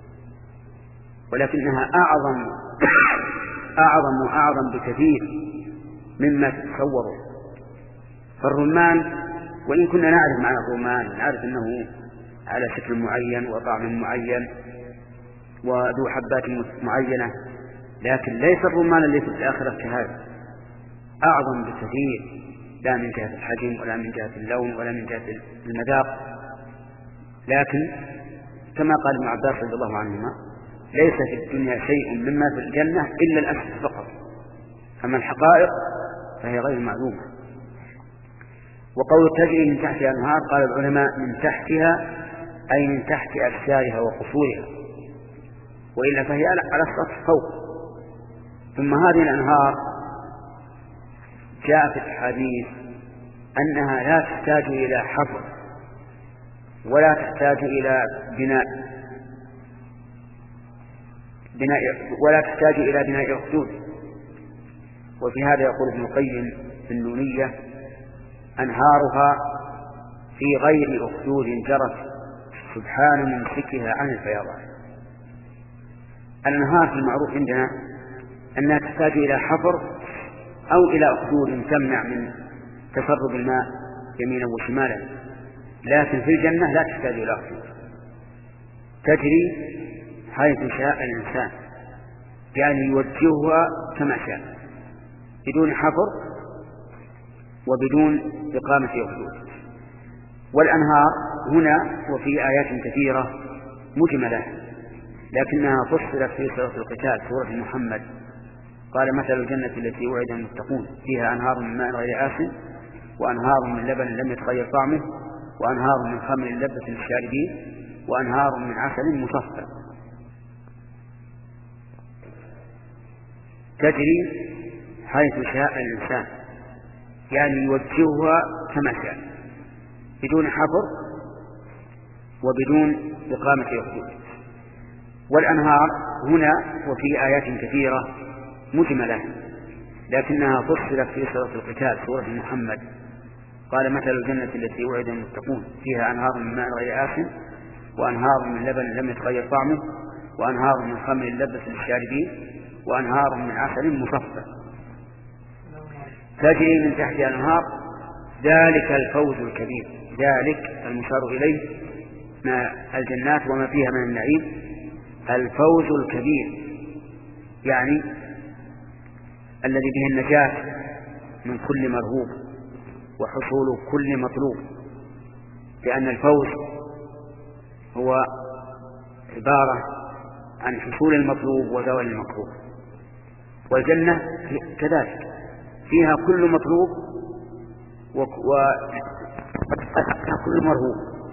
ولكنها أعظم أعظم وأعظم بكثير مما تتصوروا. فالرمان وإن كنا نعرف معنى الرمان، نعرف أنه على شكل معين وطعم معين وذو حبات معينة، لكن ليس الرمان الذي في الآخرة كهذا، أعظم بكثير، لا من جهة الحجم ولا من جهة اللون ولا من جهة المذاق. لكن كما قال ابن عباس رضي الله عنهما: ليس في الدنيا شيء مما في الجنة إلا الأسد فقط، أما الحقائق فهي غير معلومة. وقول تجري من تحتها الأنهار قال العلماء من تحتها أي من تحت أشجارها وقصورها، وإلا فهي على السطح فوق. ثم هذه الأنهار جاء في الحديث أنها لا تحتاج إلى حفر ولا تحتاج إلى بناء بناء ولا تحتاج إلى بناء أخدود. وفي هذا يقول ابن القيم في النونية أنهارها في غير أخدود جرت سبحان ممسكها عن الفيضان. الأنهار في المعروف عندنا أنها تحتاج إلى حفر أو إلى أخدود تمنع من تسرب الماء يمينا وشمالا، لكن في الجنة لا تحتاج إلى أخدود، تجري حيث شاء الإنسان، يعني يوجهها كما شاء بدون حفر وبدون إقامة أخدود. والأنهار هنا وفي آيات كثيرة مجملة لكنها فصلت في سورة القتال سورة محمد. قال مثل الجنة التي وعد المتقون فيها أنهار من ماء غير آسن وأنهار من لبن لم يتغير طعمه وأنهار من خمر لذة للشاربين وأنهار من عسل مصفى تجري حيث شاء الإنسان، يعني يوجهها كما شاء بدون حفر وبدون إقامة أخدود. والأنهار هنا وفي آيات كثيرة مجملة لكنها فصلت في سورة القتال سورة محمد. قال مثل الجنة التي وعد المتقون فيها أنهار من ماء غير آسن وأنهار من لبن لم يتغير طعمه وأنهار من خمر لذة للشاربين وأنهار من عسل مصفى تجري من تحتها الأنهار. ذلك الفوز الكبير، ذلك المشار إليه ما الجنات وما فيها من النعيم الفوز الكبير، يعني الذي به النجاة من كل مرهوب وحصول كل مطلوب، لأن الفوز هو عبارة عن حصول المطلوب وزوال المكروه، والجنة كذلك فيها كل مطلوب وكل مرهوب،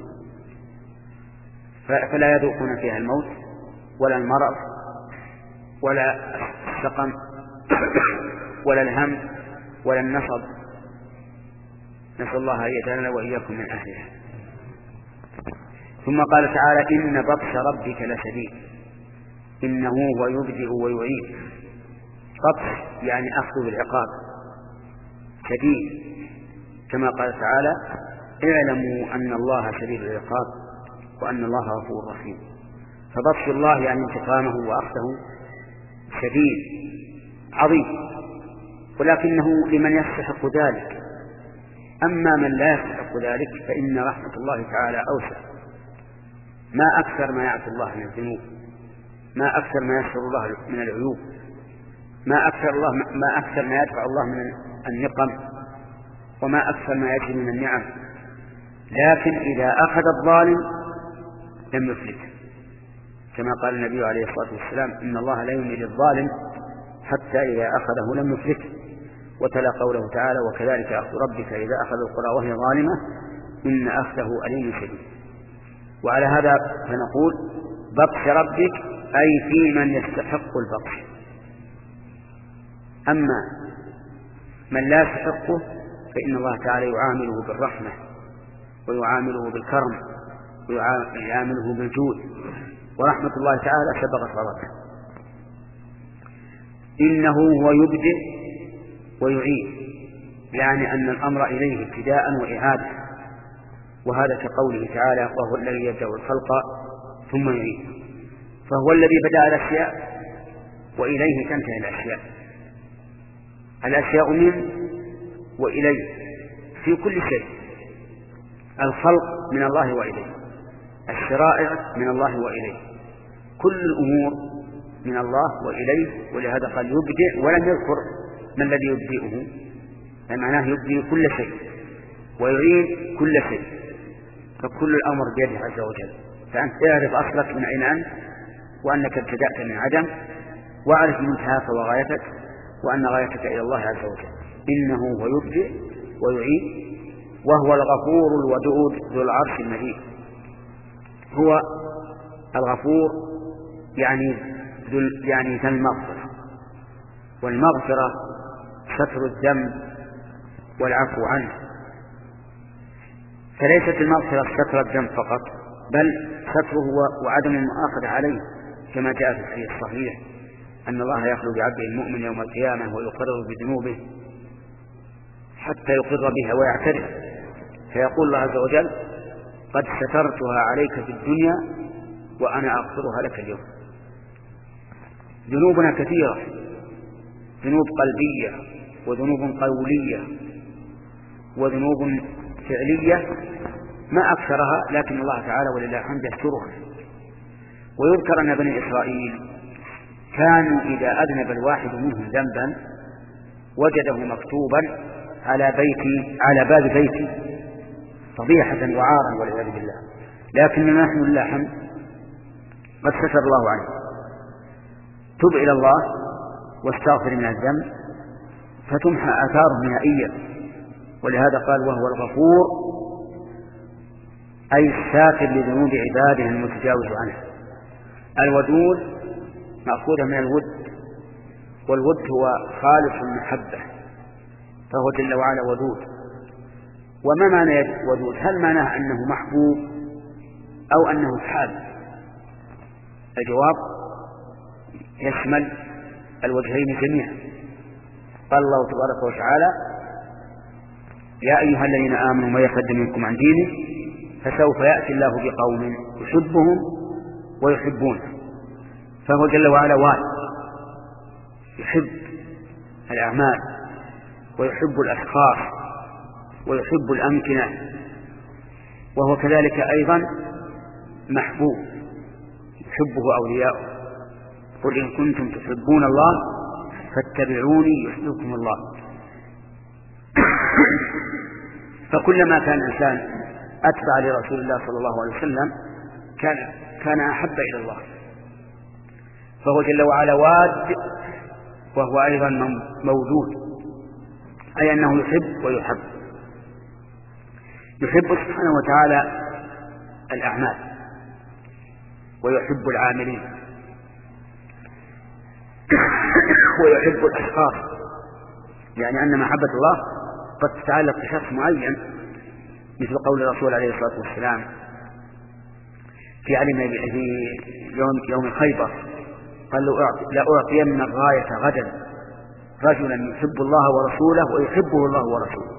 فلا يذوقون فيها الموت ولا المرض ولا السقم ولا الهم ولا النصب، نسأل الله أن يجعلنا وإياكم من أهلها. ثم قال تعالى إن بطش ربك لشديد إنه هو يبدئ ويعيد. بطش يعني أخذ بالعقاب شديد، كما قال تعالى اعلموا أن الله شديد العقاب وأن الله غفور رحيم. فبطش الله يعني انتقامه وأخذه شديد عظيم، ولكنه لمن يستحق ذلك. أما من لا يستحق ذلك فإن رحمة الله تعالى أوسع. ما أكثر ما يعفو الله من الذنوب، ما أكثر ما يستر الله من العيوب، ما أكثر الله ما أكثر ما يدفع الله من النقم، وما أكثر ما يجري من النعم. لكن إذا أخذ الظالم لم يفلت، كما قال النبي عليه الصلاة والسلام إن الله لا يملي الظالم حتى إذا أخذه لم يفلته. وتلا قوله تعالى وكذلك أخذ ربك إذا أخذ القرى وهي ظالمة إن أخذه أليم شديد. وعلى هذا فنقول بطش ربك أي في من يستحق البطش. أما من لا يستحقه فإن الله تعالى يعامله بالرحمة ويعامله بالكرم ويعامله بالجود، ورحمة الله تعالى سبقت غضبه. إنه هو يبدئ ويعيد، يعني أن الأمر إليه ابتداء وإعادة، وهذا كقوله تعالى وهو الذي يبدأ الخلق ثم يعيد. فهو الذي بدأ الأشياء وإليه تنتهي الأشياء. الأشياء منه وإليه في كل شيء. الخلق من الله وإليه، الشرائع من الله وإليه، كل الأمور من الله وإليه. ولهذا قال يبدئ ولم يذكر ما الذي يبدئه، معناه يبدئ كل شيء ويعيد كل شيء، فكل الأمر بيده عز وجل. فأنت تعرف أصلك من أين أنت وأنك ابتدأت من عدم، واعرف منتهاك وغايتك، وأن غايتك إلى الله عز وجل. إنه هو يبدئ ويعيد، وهو الغفور الودود ذو العرش المجيد. هو الغفور يعني ذو يعني ذو المغفرة، والمغفرة ستر الذنب والعفو عنه، فليست المغفرة ستر الذنب فقط، بل ستره وعدم المؤاخذة عليه، كما جاء في الحديث الصحيح أن الله يخلو بعبده المؤمن يوم القيامة ويقرر بذنوبه حتى يقر بها ويعترف، فيقول الله عز وجل: قد سترتها عليك في الدنيا وأنا أغفرها لك اليوم. ذنوبنا كثيرة، ذنوب قلبية وذنوب قولية وذنوب فعلية ما أكثرها، لكن الله تعالى ولله الحمد يسترها. ويذكر أن بني إسرائيل كانوا إذا أذنب الواحد منهم ذنبا وجده مكتوبا على بيتي على باب بيتي فضيحة وعارا والعياذ بالله، لكن نحن لله الحمد قد ستر الله عنه. تب إلى الله واستغفر من الذنب فتمحى آثاره نهائيا. ولهذا قال: وهو الغفور، أي الساتر لذنوب عباده المتجاوز عنه. الودود مأخوذة من الود، والود هو خالص المحبة، فهو جل وعلا ودود. وما معنى ودود؟ هل معناه أنه محبوب أو أنه حاب؟ الجواب يشمل الوجهين جميعا. قال الله تبارك وتعالى: يا أيها الذين آمنوا من يرتد منكم عن دينه فسوف يأتي الله بقوم يحبهم ويحبونه. فهو جل وعلا واد، يحب الأعمال ويحب الأشخاص ويحب الأمكنة، وهو كذلك أيضا محبوب يحبه أولياؤه. قل إن كنتم تحبون الله فاتبعوني يحببكم الله. فكلما كان الإنسان أتبع لرسول الله صلى الله عليه وسلم كان كان أحب إلى الله. فهو جل وعلا واد، وهو أيضا موجود، أي أنه يحب ويحب. يحب سبحانه وتعالى الأعمال ويحب العاملين ويحب الأشخاص، يعني أن محبة الله قد تتعلق بشخص معين، مثل قول الرسول عليه الصلاة والسلام في علم في يوم, يوم خيبر قال: لأعطين الراية غدا رجلا يحب الله ورسوله ويحبه الله ورسوله.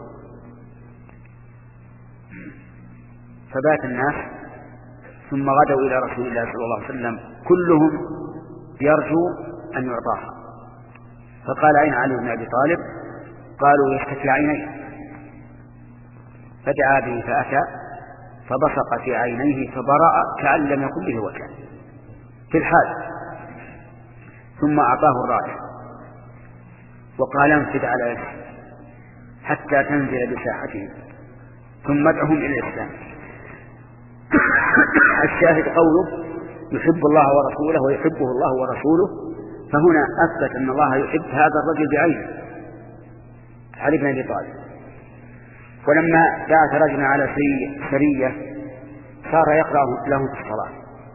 فبات الناس ثم غدوا إلى رسول الله صلى الله عليه وسلم كلهم يرجو أن يعطاها، فقال: أين علي بن أبي طالب؟ قالوا: يشتكي عينيه. فدعا به فأتى فبصق في عينيه فبرأ كأن لم يكن به وجه في الحال، ثم أعطاه الراية وقال: انفذ على يده حتى تنزل بساحتهم ثم ادعهم إلى الإسلام. الشاهد قوله يحب الله ورسوله ويحبه الله ورسوله، فهنا أثبت أن الله يحب هذا الرجل بعينه علي بن أبي طالب. ولما بعث رجلا على سرية صار يقرأ له في الصلاة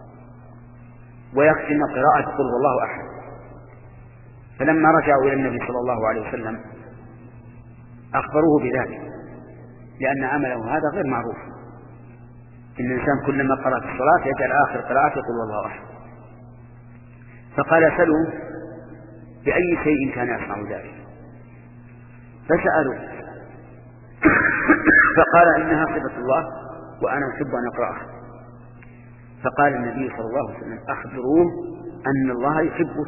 ويختم قراءة قل هو الله أحد. فلما رجعوا إلى النبي صلى الله عليه وسلم أخبروه بذلك، لأن عمله هذا غير معروف. إن الإنسان كلما قرأ في الصلاة يجعل آخر قراءته قل هو الله أحد. فقال: سلوا بأي شيء كان يصنع ذلك. فسألوا فقال: إنها صفة الله وأنا أحب أن أقرأها. فقال النبي صلى الله عليه وسلم: أخبروه أن الله يحبه.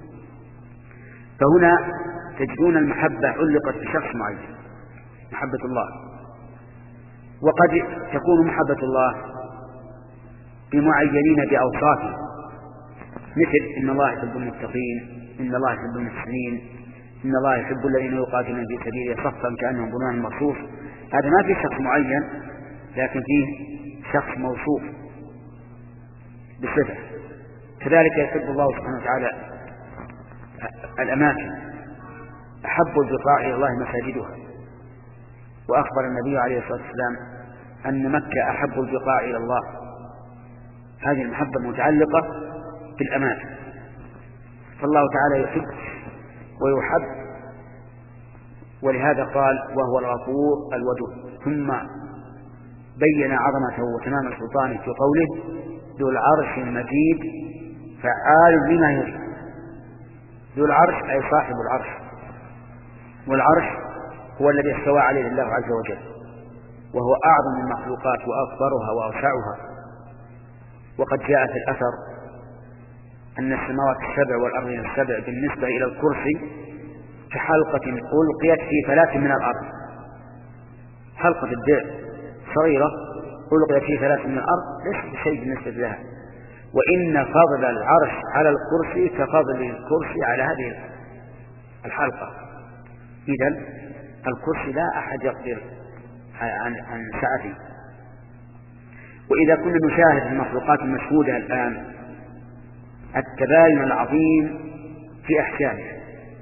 فهنا تجدون المحبة علقت بشخص معين، محبة الله. وقد تكون محبة الله بمعينين بأوصافه، مثل إن الله يحب المتقين، إن الله يحب المحسنين، إن الله يحب الذين يقاتلون في سبيله صفا كأنهم بنيان مرصوص. هذا ما فيه شخص معين، لكن فيه شخص موصوف بصفة كذلك يحب الله سبحانه وتعالى الأماكن، أحب البقاع إلى الله مساجدها، وأخبر النبي عليه الصلاة والسلام أن مكة أحب البقاع إلى الله. هذه المحبة متعلقة بالأماكن، فالله تعالى يحب ويحب، ولهذا قال وهو الغفور الودود. ثم بين عظمته وتمام سلطانه في قوله ذو العرش المجيد فعال لما يريد. ذو العرش أي صاحب العرش، والعرش هو الذي استوى عليه الله عز وجل، وهو أعظم المخلوقات وأكبرها وأوسعها. وقد جاء في الأثر أن السماوات السبع والأرضين السبع بالنسبة إلى الكرسي كحلقة ألقيت في ثلاث من الأرض، حلقة الدرع صغيرة ألقيت في ثلاث من الأرض ليس بشيء بالنسبة لها. وإن فضل العرش على الكرسي كفضل الكرسي على هذه الحلقة. إذن الكرسي لا أحد يقدر عن, عن سعته. وإذا كنا نشاهد المخلوقات المشهودة الآن التباين العظيم في أحجامها،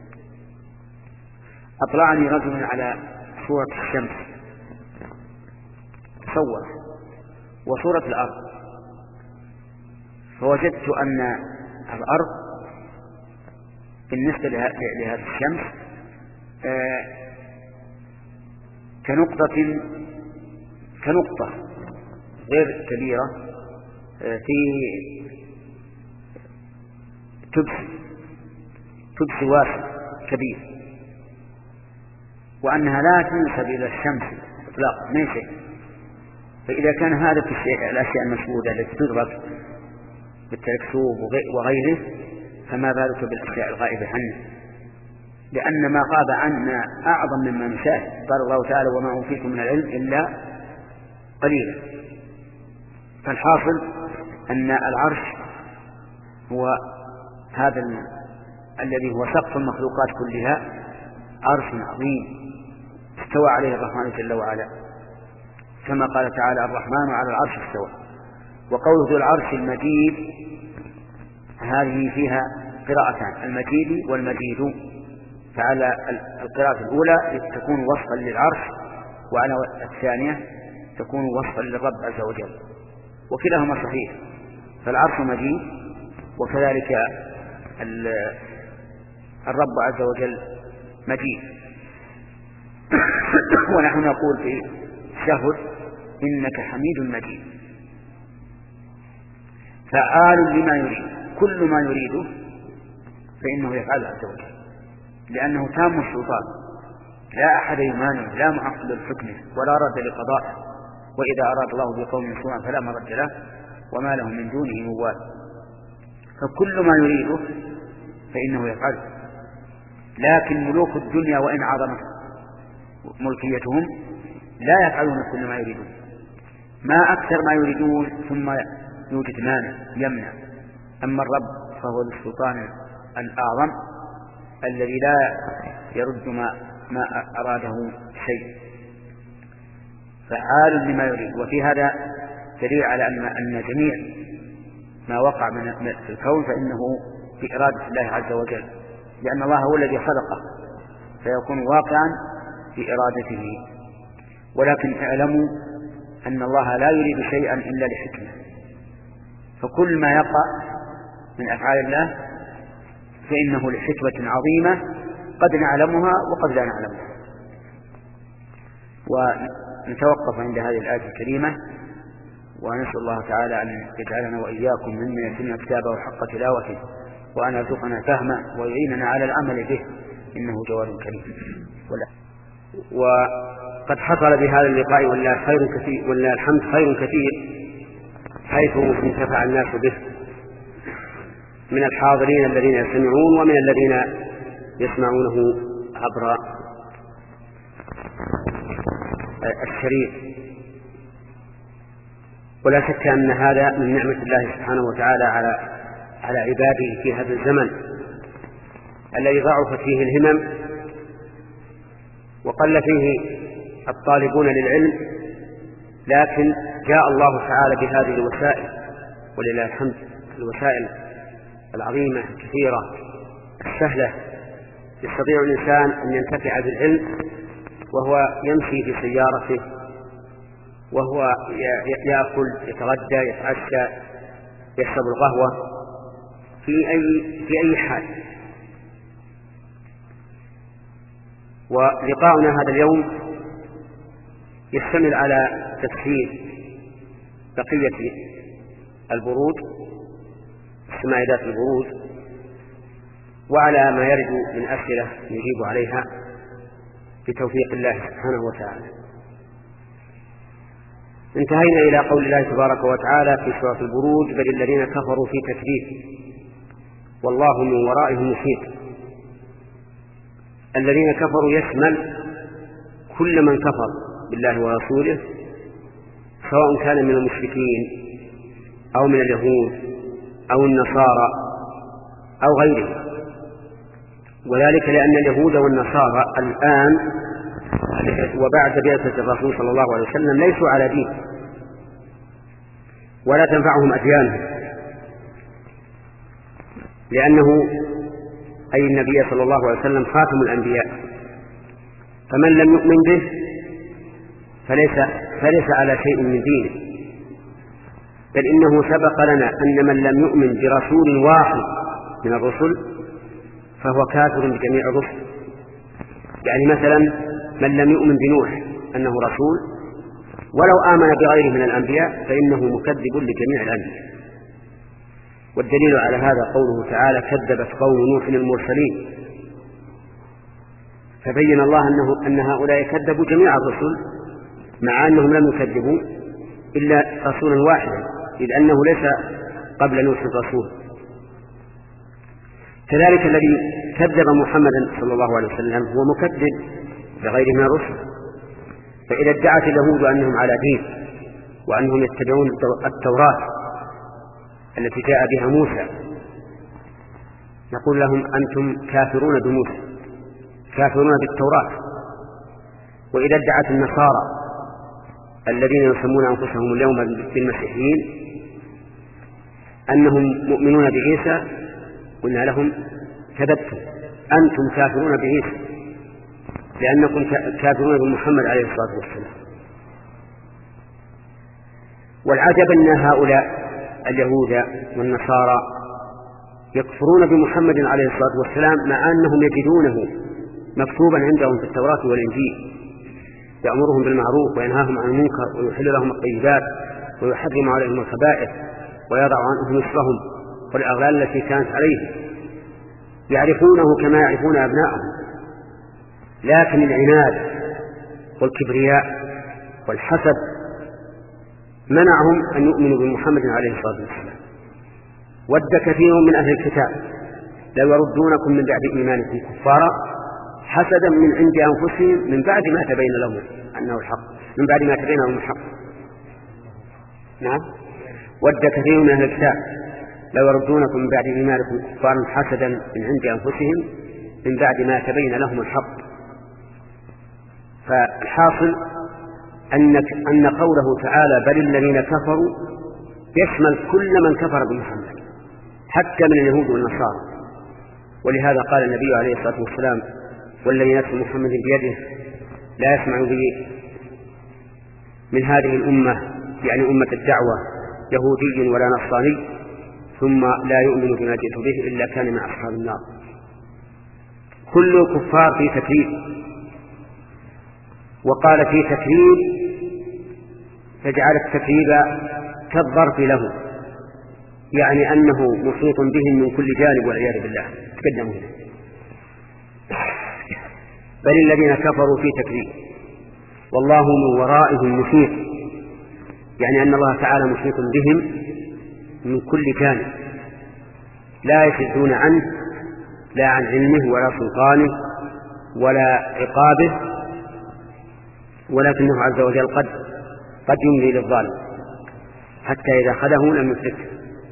أطلعني رجل على صورة الشمس صور وصورة الأرض، فوجدت أن الأرض بالنسبة لهذه الشمس كنقطة كنقطة غير كبيرة في تبس تبس واسع كبير، وأنها لا تنسب إلى الشمس إطلاقا من شيء. فإذا كان هذا في الشيء الأشياء المشهودة التي تدرك بالتلسكوب وغيره، فما بالك بالأشياء الغائبة عنه، لأن ما غاب عنا أعظم مما نشاهد. قال الله تعالى وما أوتيتم من العلم إلا قليلا. فالحاصل أن العرش هو هذا ال... الذي هو سقف المخلوقات كلها، عرش عظيم استوى عليه الرحمن جل وعلا، كما قال تعالى الرحمن على العرش استوى. وقوله ذو العرش المجيد هذه فيها قراءتان، المجيد والمجيد، فعلى القراءة الأولى تكون وصفا للعرش، وعلى الثانية تكون وصفا للرب عز وجل، وكلاهما صحيح. فالعرش مجيد وكذلك الرب عز وجل مجيد. ونحن نقول في الشهد إنك حميد مجيد، فعال لما يريد، كل ما يريده فإنه يفعله عز وجل، لأنه تام السلطان، لا أحد يمانع، لا معقب لحكمه ولا رد لقضائه. وإذا أراد الله بقوم سوءا فلا مرد له وما له من دونه موال. فكل ما يريده فإنه يفعله. لكن ملوك الدنيا وإن عظمت ملكيتهم لا يفعلون كل ما يريدون، ما أكثر ما يريدون ثم يوجد مانع يمنع. أما الرب فهو السلطان الأعظم الذي لا يرد ما, ما أراده شيء، فعال لما يريد. وفي هذا دليل على أن, أن جميع ما وقع من في الكون فإنه في إرادة الله عز وجل، لأن الله هو الذي خلقه فيكون واقعا في إرادته. ولكن اعلموا أن الله لا يريد شيئا إلا لحكمة، فكل ما يقع من أفعال الله فإنه لحكمة عظيمة قد نعلمها وقد لا نعلمها. ونتوقف عند هذه الآية الكريمة، ونسأل الله تعالى أن يجعلنا وإياكم ممن يتم كتابه حق تلاوته، وأن يرزقنا فهمه ويعيننا على العمل به، إنه جواد كريم. وقد حصل بهذا اللقاء والله خير كثير، والله الحمد خير كثير، حيث انتفع الناس به من الحاضرين الذين يستمعون ومن الذين يسمعونه عبر الشريط. ولا شك أن هذا من نعمة الله سبحانه وتعالى على على عباده في هذا الزمن الذي ضعفت فيه الهمم وقل فيه الطالبون للعلم، لكن جاء الله تعالى بهذه الوسائل ولله الحمد، الوسائل العظيمة الكثيرة السهلة يستطيع الإنسان أن ينتفع بالعلم وهو يمشي في سيارته، وهو يأكل، يتغدى، يتعشى، يشرب القهوة، في أي في أي حال. ولقاؤنا هذا اليوم يشتمل على تفسير بقية البروج، سماع ذات البروج، وعلى ما يرد من أسئلة نجيب عليها بتوفيق الله سبحانه وتعالى. انتهينا إلى قول الله تبارك وتعالى في سورة البروج: بل الذين كفروا في تكذيب والله من ورائهم محيط. الذين كفروا يشمل كل من كفر بالله ورسوله، سواء كان من المشركين أو من اليهود أو النصارى أو غيرهم، وذلك لأن اليهود والنصارى الآن وبعد بعثة الرسول صلى الله عليه وسلم ليسوا على دين ولا تنفعهم أديانهم، لأنه أي النبي صلى الله عليه وسلم خاتم الأنبياء، فمن لم يؤمن به فليس, فليس على شيء من دينه، بل إنه سبق لنا أن من لم يؤمن برسول واحد من الرسل فهو كافر بجميع الرسل. يعني مثلا من لم يؤمن بنوح أنه رسول ولو آمن بغيره من الأنبياء فإنه مكذب لجميع الأنبياء. والدليل على هذا قوله تعالى: كذبت قوم نوح المرسلين، فبين الله أنه أن هؤلاء كذبوا جميع الرسل مع أنهم لم يكذبوا إلا رسولا واحدا، إذ أنه ليس قبل نوح رسول. كذلك الذي كذب محمدا صلى الله عليه وسلم هو مكذب لغيره من الرسل. فإذا ادعت اليهود أنهم على دين وأنهم يتبعون التوراة التي جاء بها موسى، نقول لهم: أنتم كافرون بموسى، كافرون بالتوراة. وإذا ادعت النصارى الذين يسمون أنفسهم اليوم بالمسيحيين أنهم مؤمنون بعيسى، قلنا لهم: كذبتم، أنتم كافرون بعيسى لأنكم كافرون بمحمد عليه الصلاة والسلام. والعجب أن هؤلاء اليهود والنصارى يكفرون بمحمد عليه الصلاة والسلام مع أنهم يجدونه مكتوبا عندهم في التوراة والإنجيل، يأمرهم بالمعروف وينهاهم عن المنكر ويحل لهم الطيبات ويحرم عليهم الخبائث ويضع عنهم إصرهم والأغلال التي كانت عليهم، يعرفونه كما يعرفون أبنائهم، لكن العناد والكبرياء والحسد منعهم أن يؤمنوا بمحمد عليه الصلاة والسلام. ود كثير من أهل الكتاب لو يردونكم من بعد إيمانكم كفارا حسدا من عند أنفسهم من بعد ما تبين لهم أنه الحق، من بعد ما تبين لهم الحق. نعم، ود كثير من أهل الكتاب لو يردونكم من بعد إيمانكم كفارا حسدا من عند أنفسهم من بعد ما تبين لهم الحق. فالحاصل أن أن قوله تعالى: بل الذين كفروا يشمل كل من كفر بمحمد حتى من اليهود والنصارى. ولهذا قال النبي عليه الصلاة والسلام: والذي نفس محمد بيده لا يسمع به من هذه الأمة، يعني أمة الدعوة، يهودي ولا نصراني ثم لا يؤمن بما جئت به إلا كان مع أصحاب النار. كل كفار في تكذيب. وقال في تكذيب فجعل التكذيب كالظرف له، يعني أنه محيط بهم من كل جانب والعياذ بالله. تقدموا هنا: بل الذين كفروا في تكذيب والله من ورائهم محيط، يعني أن الله تعالى محيط بهم من كل جانب، لا يشدون عنه لا عن علمه ولا سلطانه ولا عقابه، ولكنه عز وجل قد قد يملي للظالم حتى إذا أخذه لم يفلته.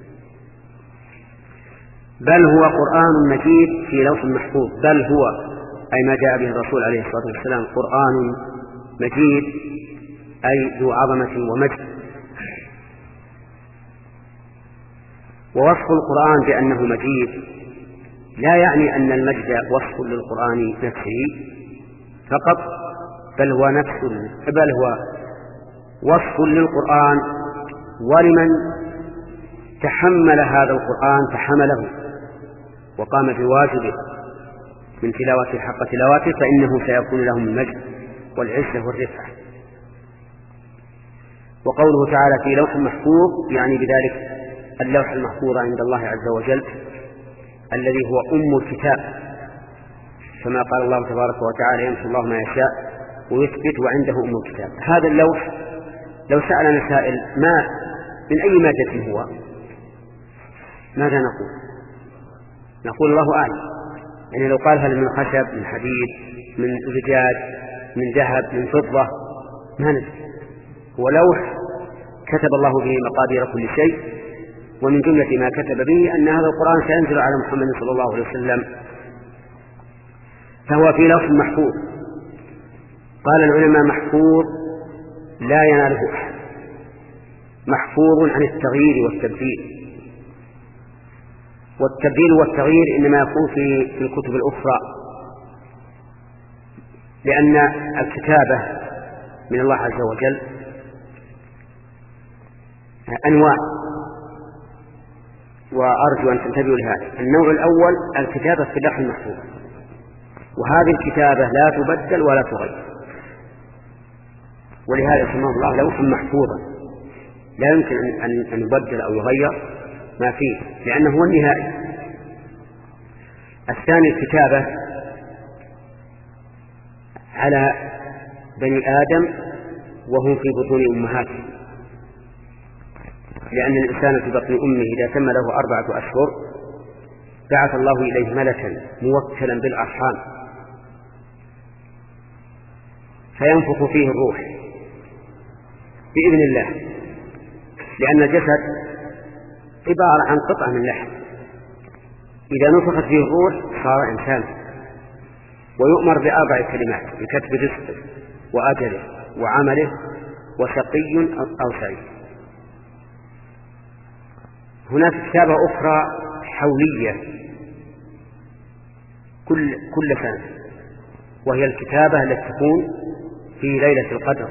بل هو قرآن مجيد في لوح محفوظ. بل هو أي ما جاء به الرسول عليه الصلاة والسلام قرآن مجيد أي ذو عظمة ومجد. ووصف القرآن بأنه مجيد لا يعني أن المجد وصف للقرآن نفسه فقط، بل هو نفس بل هو وصف للقرآن ولمن تحمل هذا القرآن فحمله وقام بواجبه من تلاوته حق تلاوته، فإنه سيكون لهم المجد والعزة والرفعة. وقوله تعالى في لوح محفوظ يعني بذلك اللوح المحفوظ عند الله عز وجل الذي هو أم الكتاب، كما قال الله تبارك وتعالى يمحو الله ما يشاء ويثبت وعنده أم الكتاب. هذا اللوح لو سألنا سائل ما من أي مادة هو، ماذا نقول؟ نقول الله أعلم. يعني لو قال هل من خشب، من حديد، من زجاج، من ذهب، من فضة، ما ندري. هو لوح كتب الله به مقادير كل شيء، ومن جملة ما كتب به أن هذا القرآن سينزل على محمد صلى الله عليه وسلم، فهو في لوح محفوظ. قال العلماء محفوظ لا يناله أحد، محفوظ عن التغيير والتبديل، والتبديل والتغيير إنما يكون في في الكتب الأخرى، لأن الكتابة من الله عز وجل أنواع، وأرجو أن تنتبهوا لهذا. النوع الأول الكتابة في اللوح المحفوظ، وهذه الكتابة لا تبدل ولا تغير، ولهذا سماه الله لوحا محفوظا لا يمكن أن يبدل أو يغير ما فيه، لأنه هو النهائي. الثاني الكتابة على بني آدم وهم في بطون أمهاتهم، لأن الإنسان في بطن أمه إذا تم له أربعة أشهر بعث الله إليه ملكا موكلا بالأرحام فينفخ فيه الروح بإذن الله، لأن الجسد عبارة عن قطعة من لحم، إذا نفخت فيه الروح صار إنسان، ويؤمر بأربع كلمات بكتب رزقه وأجله وعمله وشقي أو سعيد. هناك كتابة أخرى حولية كل كل سنة، وهي الكتابة التي تكون في ليلة القدر،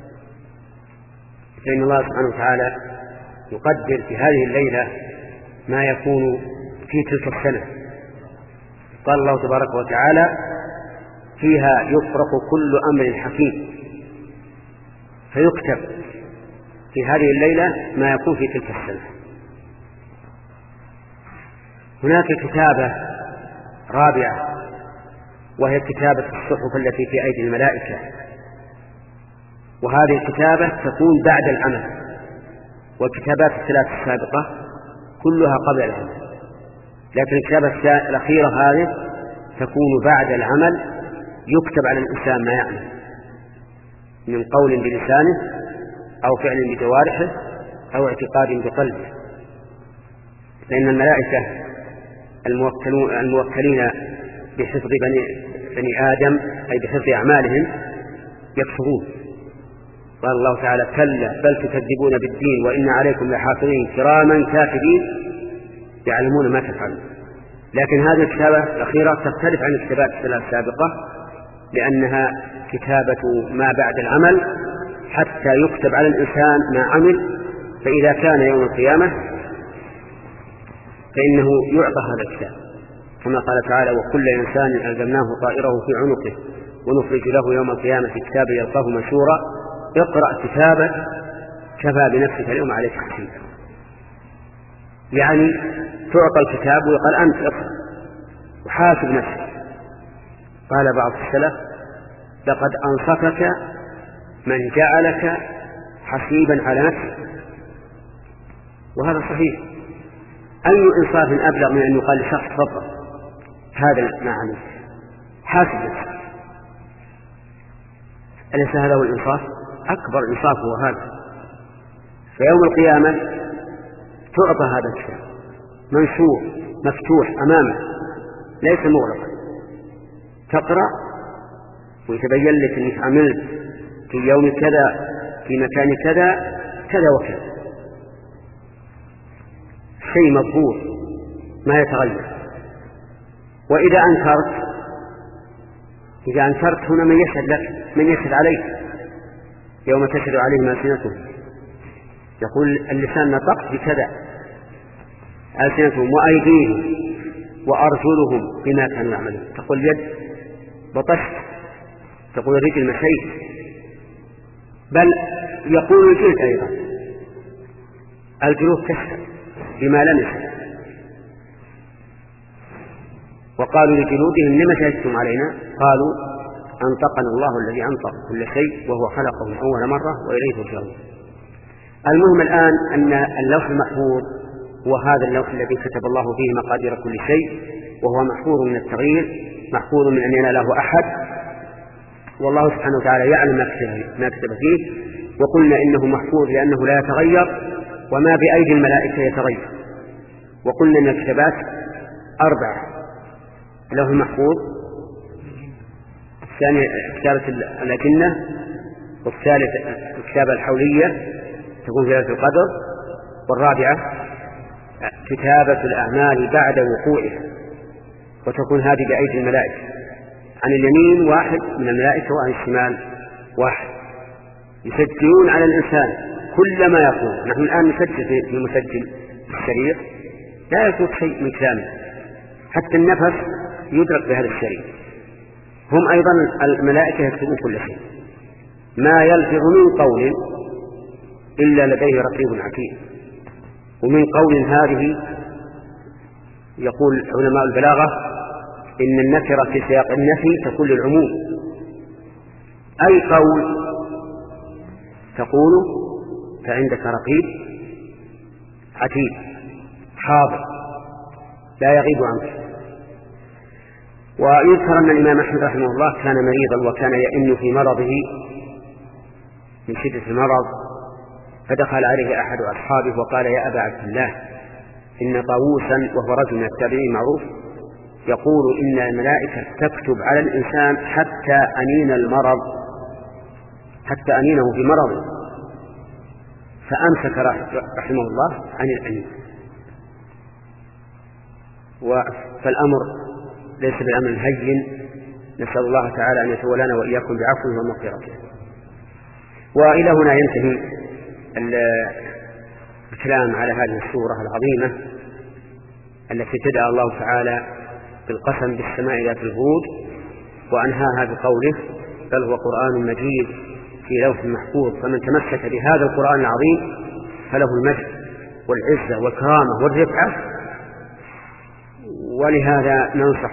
فإن الله سبحانه وتعالى يقدر في هذه الليلة ما يكون في تلك السنة. قال الله تبارك وتعالى فيها يفرق كل أمر حكيم، فيكتب في هذه الليلة ما يكون في تلك السنة. هناك كتابة رابعة وهي كتابة الصحف التي في أيدي الملائكة، وهذه الكتابة تكون بعد العمل، والكتابات الثلاث السابقة كلها قبل العمل، لكن الكتابة الأخيرة هذه تكون بعد العمل، يكتب على الإنسان ما يعمل من قول بلسانه أو فعل بجوارحه أو اعتقاد بقلبه، لأن الملائكة الموكلين بحفظ بني, بني آدم أي بحفظ أعمالهم يكفرون. قال الله تعالى كلا بل تكذبون بالدين وإن عليكم لحافظين كراما كاتبين يعلمون ما تفعلون. لكن هذه الكتابة الأخيرة تختلف عن الكتابات السابقة، لأنها كتابة ما بعد العمل حتى يكتب على الإنسان ما عمل، فإذا كان يوم القيامة فإنه يعطى هذا الكتاب، كما قال تعالى وكل إنسان ألزمناه طائره في عنقه ونخرج له يوم القيامة كتابا يلقاه منشورا اقرأ كتابك كفى بنفسك اليوم عليك حسيبا. يعني تعطى الكتاب ويقال أنت اقرأ وحاسب نفسك. قال بعض السلف لقد أنصفك من جعلك حسيبا على نفسك، وهذا صحيح. أي إنصاف أبلغ من أن يقال لشخص تفضل هذا ما عملت حاسب نفسك؟ أليس هذا هو الإنصاف؟ أكبر إنصاف هو هذا. فيوم القيامة تعطى هذا الكتاب منشور مفتوح أمامك ليس مغلقا، تقرأ ويتبين لك أنك عملت في يوم كذا في مكان كذا كذا وكذا. شيء مظهور ما يتغير. وإذا أنكرت إذا أنكرت هنا من يشهد لك، من يشهد عليك يوم تشهد عليهم ألسنتهم. يقول اللسان نطق بكذا، ألسنتهم وأيديهم وأرجلهم بما كانوا يعملون. تقول اليد بطشت، تقول الرجل مشيت، بل يقول الجلد أيضا، الجلود تشهد بما لم يشهد. وقالوا لجلودهم لم شهدتم علينا؟ قالوا أنطقنا الله الذي أنطق كل شيء وهو خلقه أول مرة وإليه ترجعون. المهم الآن أن اللوح المحفوظ هو هذا اللوح الذي كتب الله فيه مقادير كل شيء، وهو محفوظ من التغيير، محفوظ من أن يناله أحد، والله سبحانه وتعالى يعلم ما كتب فيه. وقلنا إنه محفوظ لأنه لا يتغير، وما بأيدي الملائكة يتغير. وقلنا أن الكتابات أربعة: اللوح المحفوظ، الثاني كتابة الأجنة، والثالث الكتابة الحولية تكون في ليلة القدر، والرابعة كتابة الأعمال بعد وقوعها، وتكون هذه بأيدي الملائكة، عن اليمين واحد من الملائكة وعن الشمال واحد، يسجلون على الإنسان كل ما يقول. نحن الآن نسجل في المسجل الشريط لا يفوت شيء من كلامه، حتى النفس يدرك بهذا الشريط. هم أيضا الملائكة يكتبون كل شيء، ما يلفظ من قول إلا لديه رقيب عتيد. ومن قول هذه يقول علماء البلاغة إن النكرة في سياق النفي تكون للعموم، أي قول تقول فعندك رقيب عتيد حاضر لا يغيب عنك. ويذكر أن الإمام أحمد رحمه الله كان مريضا وكان يئن في مرضه من شدة المرض، فدخل عليه أحد أصحابه وقال: يا أبا عبد الله، إن طاووسا وهو رجل من التابعين معروف يقول إن الملائكة تكتب على الإنسان حتى أنين المرض، حتى أنينه في مرضه. فأمسك رحمه الله عن الأنين. فالأمر ليس بالأمر الهين، نسأل الله تعالى أن يتولانا وإياكم بعفوه ومغفرته. وإلى هنا ينتهي الكلام على هذه السورة العظيمة التي تدعى الله تعالى بالقسم بالسماء ذات البروج، وأنهاها بقوله: بل هو قرآن مجيد في لوح محفوظ. فمن تمسك بهذا القرآن العظيم فله المجد والعزة والكرامة والرفعة. ولهذا ننصح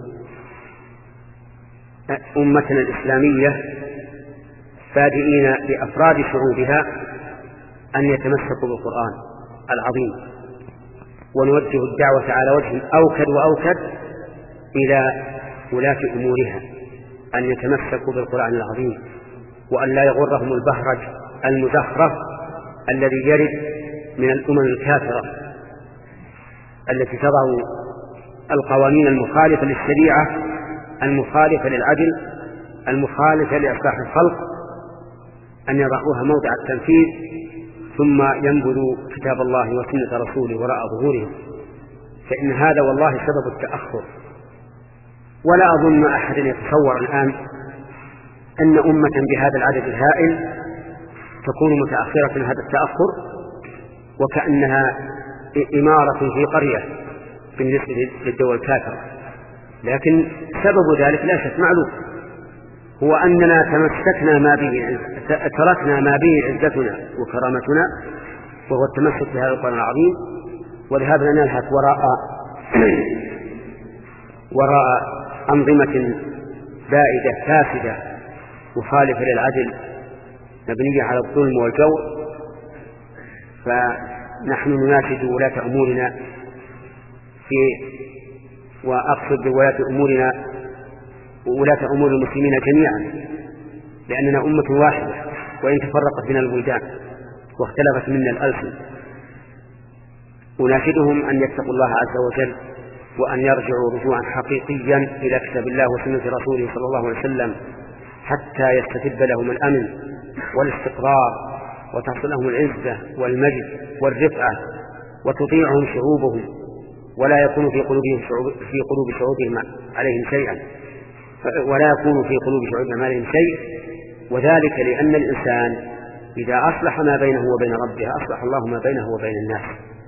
أمتنا الإسلامية بادئين بأفراد شعوبها أن يتمسكوا بالقرآن العظيم، ونوجه الدعوة على وجه أوكد وأوكد إلى ولاة أمورها أن يتمسكوا بالقرآن العظيم، وأن لا يغرهم البهرج المزخرف الذي يرد من الأمم الكافرة التي تضع القوانين المخالفة للشريعة، المخالفة للعدل، المخالفة لإصلاح الخلق، أن يضعوها موضع التنفيذ ثم ينبذوا كتاب الله وسنة رسوله وراء ظهورهم. فإن هذا والله سبب التأخر. ولا أظن أحد يتصور الآن أن أمة بهذا العدد الهائل تكون متأخرة هذا التأخر، وكأنها إمارة في قرية بالنسبة للدول الكافرة. لكن سبب ذلك لا شك معلوم، هو أننا تمسكنا ما به تركنا ما به عزتنا وكرامتنا، وهو التمسك بهذا القرآن العظيم. ولهذا نلهث وراء وراء أنظمة بائدة فاسدة مخالفة للعدل مبنية على الظلم والجور. فنحن نناشد ولاة أمورنا في وأقصد بولاة أمورنا وولاة أمور المسلمين جميعا، لأننا أمة واحدة وإن تفرقت بنا البلدان واختلفت منا الألسن. أناشدهم أن يتقوا الله عز وجل، وأن يرجعوا رجوعا حقيقيا إلى كتاب الله وسنة رسوله صلى الله عليه وسلم، حتى يستتب لهم الأمن والاستقرار، وتحصل لهم العزة والمجد والرفعة وتطيعهم شعوبهم ولا يكون في قلوبهم شعوب في قلوب شعوبهم عليهم شيئا ولا يكون في قلوب شعوبهم عليهم شيء، وذلك لأن الإنسان إذا أصلح ما بينه وبين ربه أصلح الله ما بينه وبين الناس.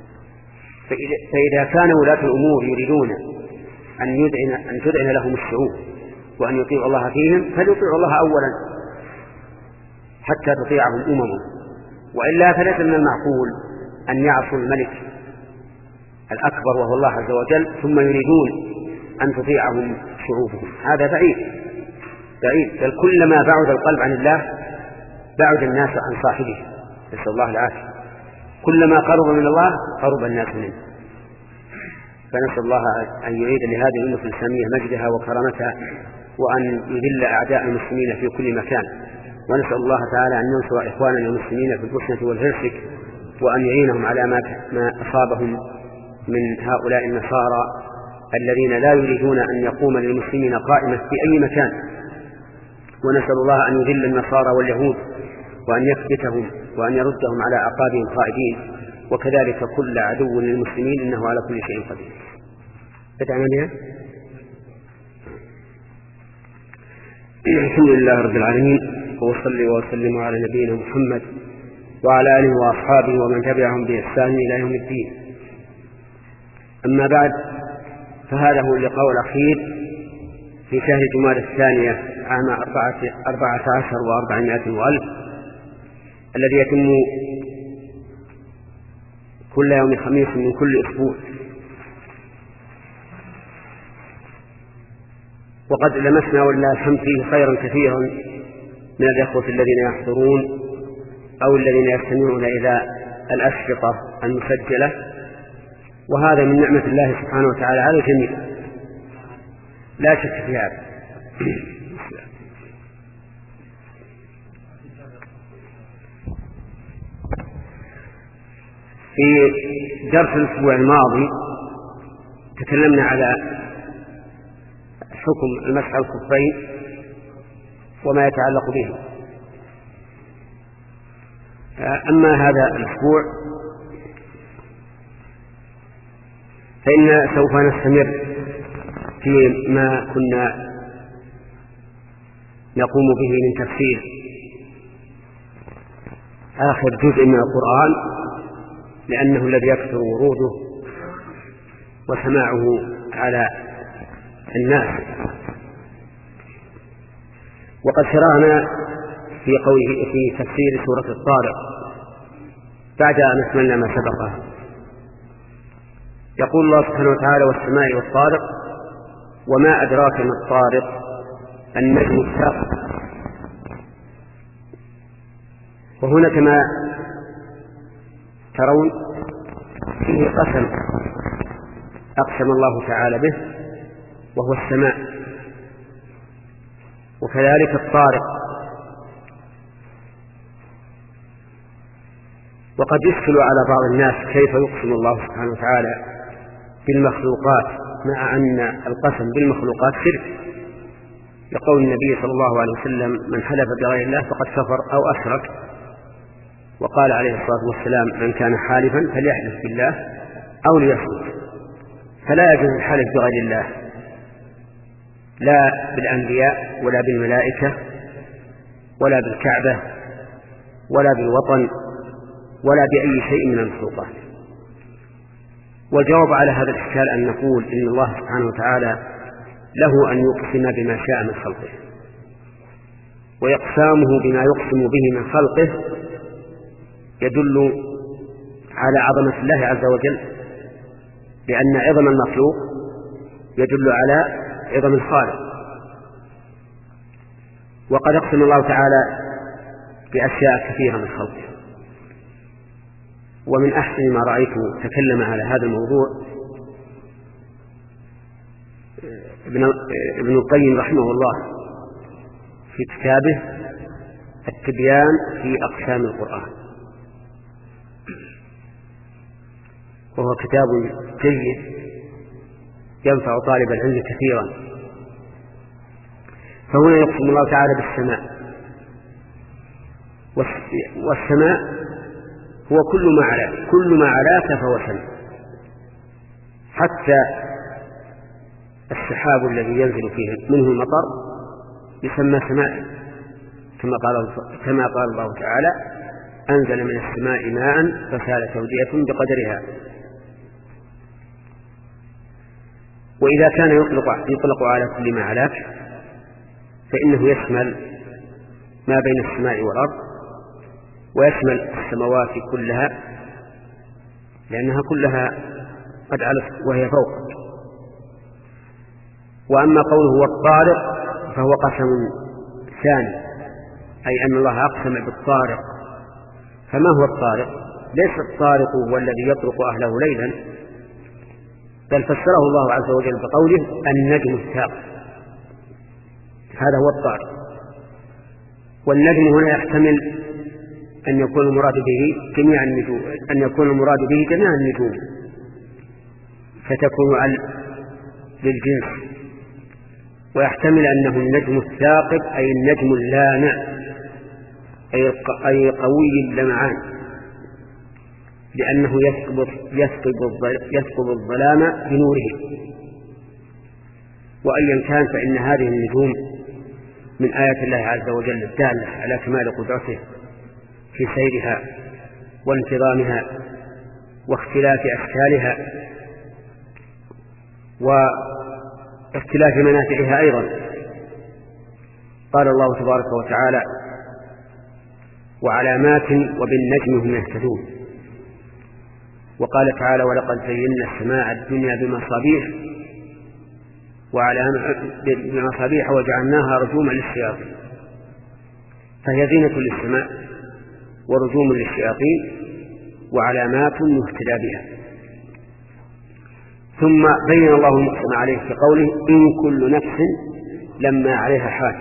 فإذا كان ولاة الأمور يريدون أن يدعن أن تدعن لهم الشعوب وأن يطيعوا الله فيهم فليطيعوا الله أولا حتى تطيعهم أممهم، وإلا فليس من المعقول أن يعصوا الملك الأكبر وهو الله عز وجل ثم يريدون أن تطيعهم شعوبهم. هذا بعيد بعيد، بل كلما بعد القلب عن الله بعد الناس عن صاحبه، نسأل الله العافية. كلما قرب من الله قرب الناس منه. فنسأل الله أن يعيد لهذه الأمة الإسلامية مجدها وكرامتها، وأن يذل أعداء المسلمين في كل مكان، ونسأل الله تعالى أن ينصر إخواننا المسلمين في البوسنة والهرسك، وأن يعينهم على ما أصابهم من هؤلاء النصارى الذين لا يريدون أن يقوم للمسلمين قائمة في أي مكان. ونسأل الله أن يذل النصارى واليهود وأن يثبتهم وأن يردهم على أعقابهم خائبين، وكذلك كل عدو للمسلمين إنه على كل شيء قدير. بدأنا بها. الحمد لله رب العالمين، وأصلي وأسلم على نبينا محمد وعلى آله وأصحابه ومن تبعهم بإحسان إلى يوم الدين. أما بعد، فهذا هو اللقاء الأخير في شهر جمادى الثانية عام أربعة عشر وأربعمائة وألف، الذي يتم كل يوم خميس من كل أسبوع. وقد لمسنا ولله الحمد فيه خيرا كثيرا من الإخوة الذين يحضرون أو الذين يستمعون إلى الأشرطة المسجلة، وهذا من نعمة الله سبحانه وتعالى على الجميع لا شك في هذا. في درس الأسبوع الماضي تكلمنا على حكم المسح على الخفين وما يتعلق به. أما هذا الأسبوع فإن سوف نستمر فيما كنا نقوم به من تفسير آخر جزء من القرآن، لأنه الذي يكثر وروده وسماعه على الناس. وقد شرعنا في قوله في تفسير سورة الطارق بعد أن أكملنا ما سبقه. يقول الله سبحانه وتعالى: والسماء والطارق وما أدراك ما الطارق النجم الثاقب. وهنا كما ترون فيه قسم أقسم الله تعالى به، وهو السماء، وكذلك الطارق. وقد يشكل على بعض الناس كيف يقسم الله سبحانه وتعالى بالمخلوقات مع أن القسم بالمخلوقات شرك، لقول النبي صلى الله عليه وسلم: من حلف بغير الله فقد كفر أو أشرك. وقال عليه الصلاة والسلام: من كان حالفا فليحلف بالله أو ليصمت. فلا يجوز الحلف بغير الله، لا بالأنبياء ولا بالملائكة ولا بالكعبة ولا بالوطن ولا بأي شيء من المخلوقات. والجواب على هذا الإشكال أن نقول إن الله سبحانه وتعالى له أن يقسم بما شاء من خلقه، ويقسامه بما يقسم به من خلقه يدل على عظمة الله عز وجل، لأن عظم المخلوق يدل على عظم الخالق. وقد أقسم الله تعالى بأشياء كثيرة من خلقه. ومن أحسن ما رأيت تكلم على هذا الموضوع ابن القيم رحمه الله في كتابه التبيان في أقسام القرآن، وهو كتاب جيد ينفع طالب العلم كثيرا. فهنا يقسم الله تعالى بالسماء، والسماء هو كل ما علاك، كل ما علاك فهو سماء، حتى السحاب الذي ينزل فيه منه المطر يسمى سماء، كما قال كما قال الله تعالى: أنزل من السماء ماء فسالت أودية بقدرها. وإذا كان يطلق, يطلق على كل ما علاك فإنه يشمل ما بين السماء والأرض، ويشمل السماوات كلها لأنها كلها قد علت وهي فوق. وأما قوله هو الطارق فهو قسم ثاني، أي أن الله أقسم بالطارق. فما هو الطارق؟ ليس الطارق هو الذي يطرق أهله ليلا، بل فسره الله عز وجل بقوله النجم الثاقب، هذا هو الطارق. والنجم هنا يحتمل أن يكون المراد به جميع النجوم، أن يكون المراد به جميع النجوم، فتكون على للجنس. ويحتمل أنه النجم الثاقب أي النجم اللامع، أي قوي اللمعان، لأنه يسقط يسقط الظلام بنوره. وأيا كان فإن هذه النجوم من آيات الله عز وجل الدالة على كمال قدرته في سيرها وانتظامها واختلاف أشكالها واختلاف منافعها أيضا. قال الله تبارك وتعالى: وعلامات وبالنجم هم يهتدون. وقال تعالى: ولقد زينا السماء الدنيا بمصابيح بمصابيح وجعلناها رجوما للشياطين. فهي زينة للسماء ورجوم للشياطين وعلامات يهتدى بها. ثم بين الله المقسم عليه في قوله: إن كل نفس لما عليها حافظ.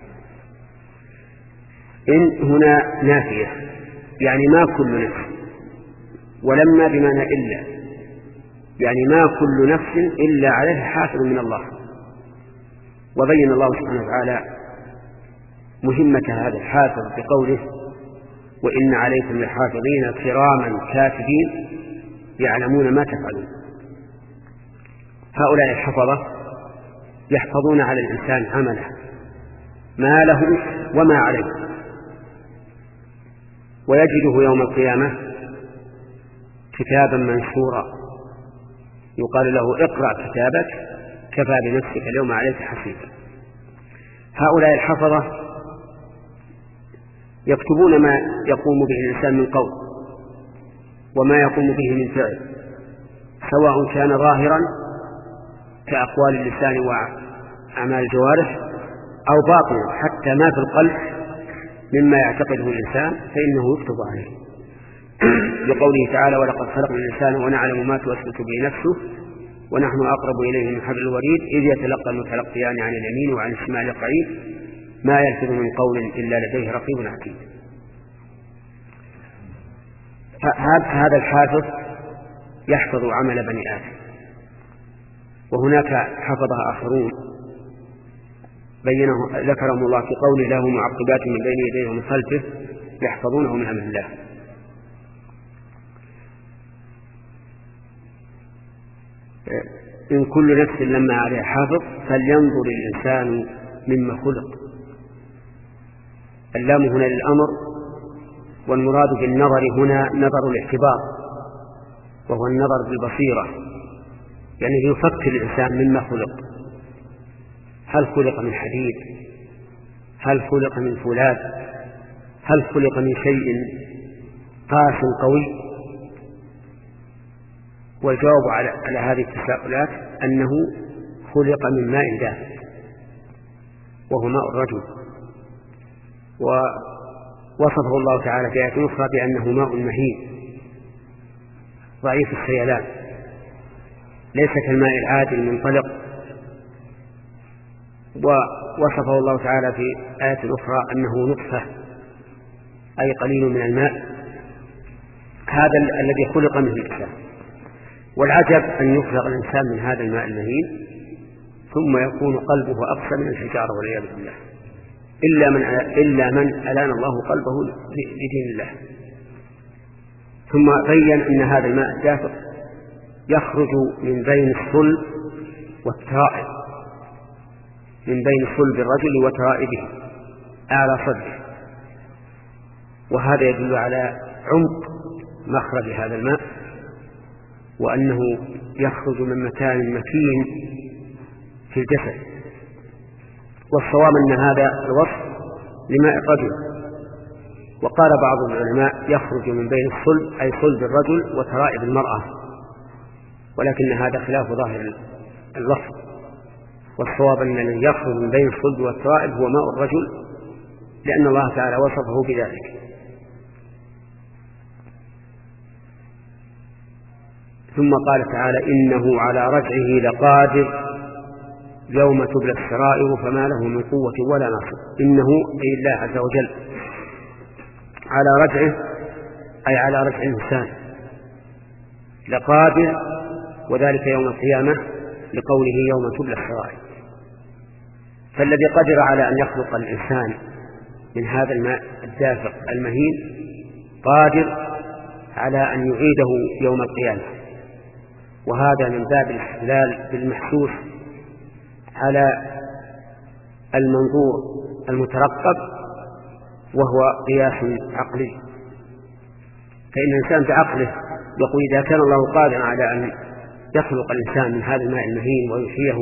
إن هنا نافية، يعني ما كل نفس، ولما بمعنى إلا، يعني ما كل نفس إلا عليها حافظ من الله. وبين الله سبحانه وتعالى مهمة هذا الحافظ بقوله: وإن عليكم لحافظين كراما كاتبين يعلمون ما تفعلون. هؤلاء الحفظة يحفظون على الإنسان عمله، ما له وما عليه، ويجده يوم القيامة كتابا منشورا يقال له: اقرأ كتابك كفى بنفسك اليوم عليك حسيبا. هؤلاء الحفظة يكتبون ما يقوم به الإنسان من قول وما يقوم به من فعل، سواء كان ظاهرا كأقوال اللسان وأعمال الجوارح أو باطنا حتى ما في القلب مما يعتقده الإنسان فإنه يكتب عليه. لقوله تعالى: ولقد خلقنا الإنسان ونعلم ما توسوس به نفسه ونحن أقرب إليه من حبل الوريد إذ يتلقى المتلقيان عن اليمين وعن الشمال قعيد ما يلفظ من قول إلا لديه رقيب عتيد. هذا الحافظ يحفظ عمل بني آدم. وهناك حفظها آخرون بينه ذكرهم الله في قوله: له معقبات من بين يديه ومن خلفه يحفظونه من أمر الله. إن كل نفس لما عليها حافظ فلينظر الإنسان مما خلق. اللام هنا للأمر، والمراد بالنظر هنا نظر الاعتبار، وهو النظر بالبصيرة، يعني يفكر الإنسان مما خلق. هل خلق من حديد؟ هل خلق من فولاذ؟ هل خلق من شيء قاس قوي؟ والجواب على, على هذه التساؤلات أنه خلق من ماء دافئ وهو ماء الرجل. ووصفه الله تعالى في آية أخرى بأنه ماء مهين ضعيف السيلان، ليس كالماء العادي المنطلق. ووصفه الله تعالى في آية أخرى أنه نطفة أي قليل من الماء، هذا الذي خلق منه الإنسان. والعجب أن يخلق الإنسان من هذا الماء المهين ثم يكون قلبه أقسى من الحجارة والعياذ بالله، إلا من إلا من ألان الله قلبه لدين الله. ثم بين أن هذا الماء الدافق يخرج من بين الصلب والترائب، من بين صلب الرجل وترائبه أعلى صدره، وهذا يدل على عمق مخرج هذا الماء، وأنه يخرج من مكان مكين في الجسد. والصواب أن هذا الوصف لماء الرجل. وقال بعض العلماء يخرج من بين الصلب أي صلب الرجل وترائب المرأة، ولكن هذا خلاف ظاهر الوصف، والصواب أن الذي يخرج من بين الصلب والترائب هو ماء الرجل، لأن الله تعالى وصفه بذلك. ثم قال تعالى إنه على رجعه لقادر يوم تبلى السرائر فما له من قوة ولا ناصر. إنه أي الله عز وجل على رجعه أي على رجع الإنسان لقادر، وذلك يوم القيامة لقوله يوم تبلى السرائر. فالذي قدر على أن يخلق الإنسان من هذا الماء الدافق المهين قادر على أن يعيده يوم القيامة، وهذا من باب الاستدلال بالمحسوس على المنظور المترقب، وهو قياس عقلي. فإن الإنسان بعقله يقول إذا كان الله قادرا على أن يخلق الإنسان من هذا الماء المهين ويحييه،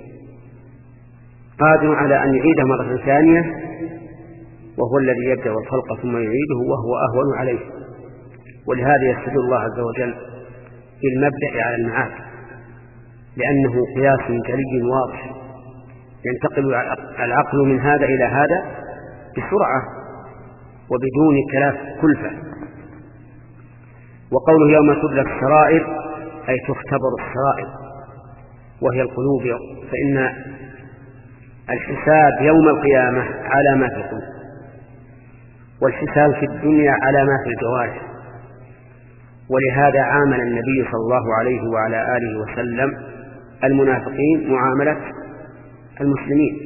قادر على أن يعيده مرة ثانية، وهو الذي يبدأ الخلق ثم يعيده وهو أهون عليه. ولهذا يستدل الله عز وجل بالمبدأ على المعاد، لأنه قياس جلي واضح ينتقل العقل من هذا إلى هذا بسرعة وبدون تلاف كلفة. وقوله يوم تبلى السرائر أي تختبر السرائر وهي القلوب، فإن الحساب يوم القيامة على ما في القلوب، والحساب في الدنيا على ما في الجوارح. ولهذا عامل النبي صلى الله عليه وعلى آله وسلم المنافقين معاملة المسلمين،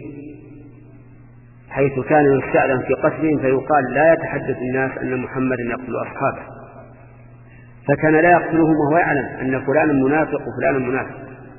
حيث كان يستأذن في قتلهم فيقال لا يتحدث الناس أن محمدا يقتل أصحابه، فكان لا يقتلهم وهو يعلم أن فلان منافق وفلان منافق،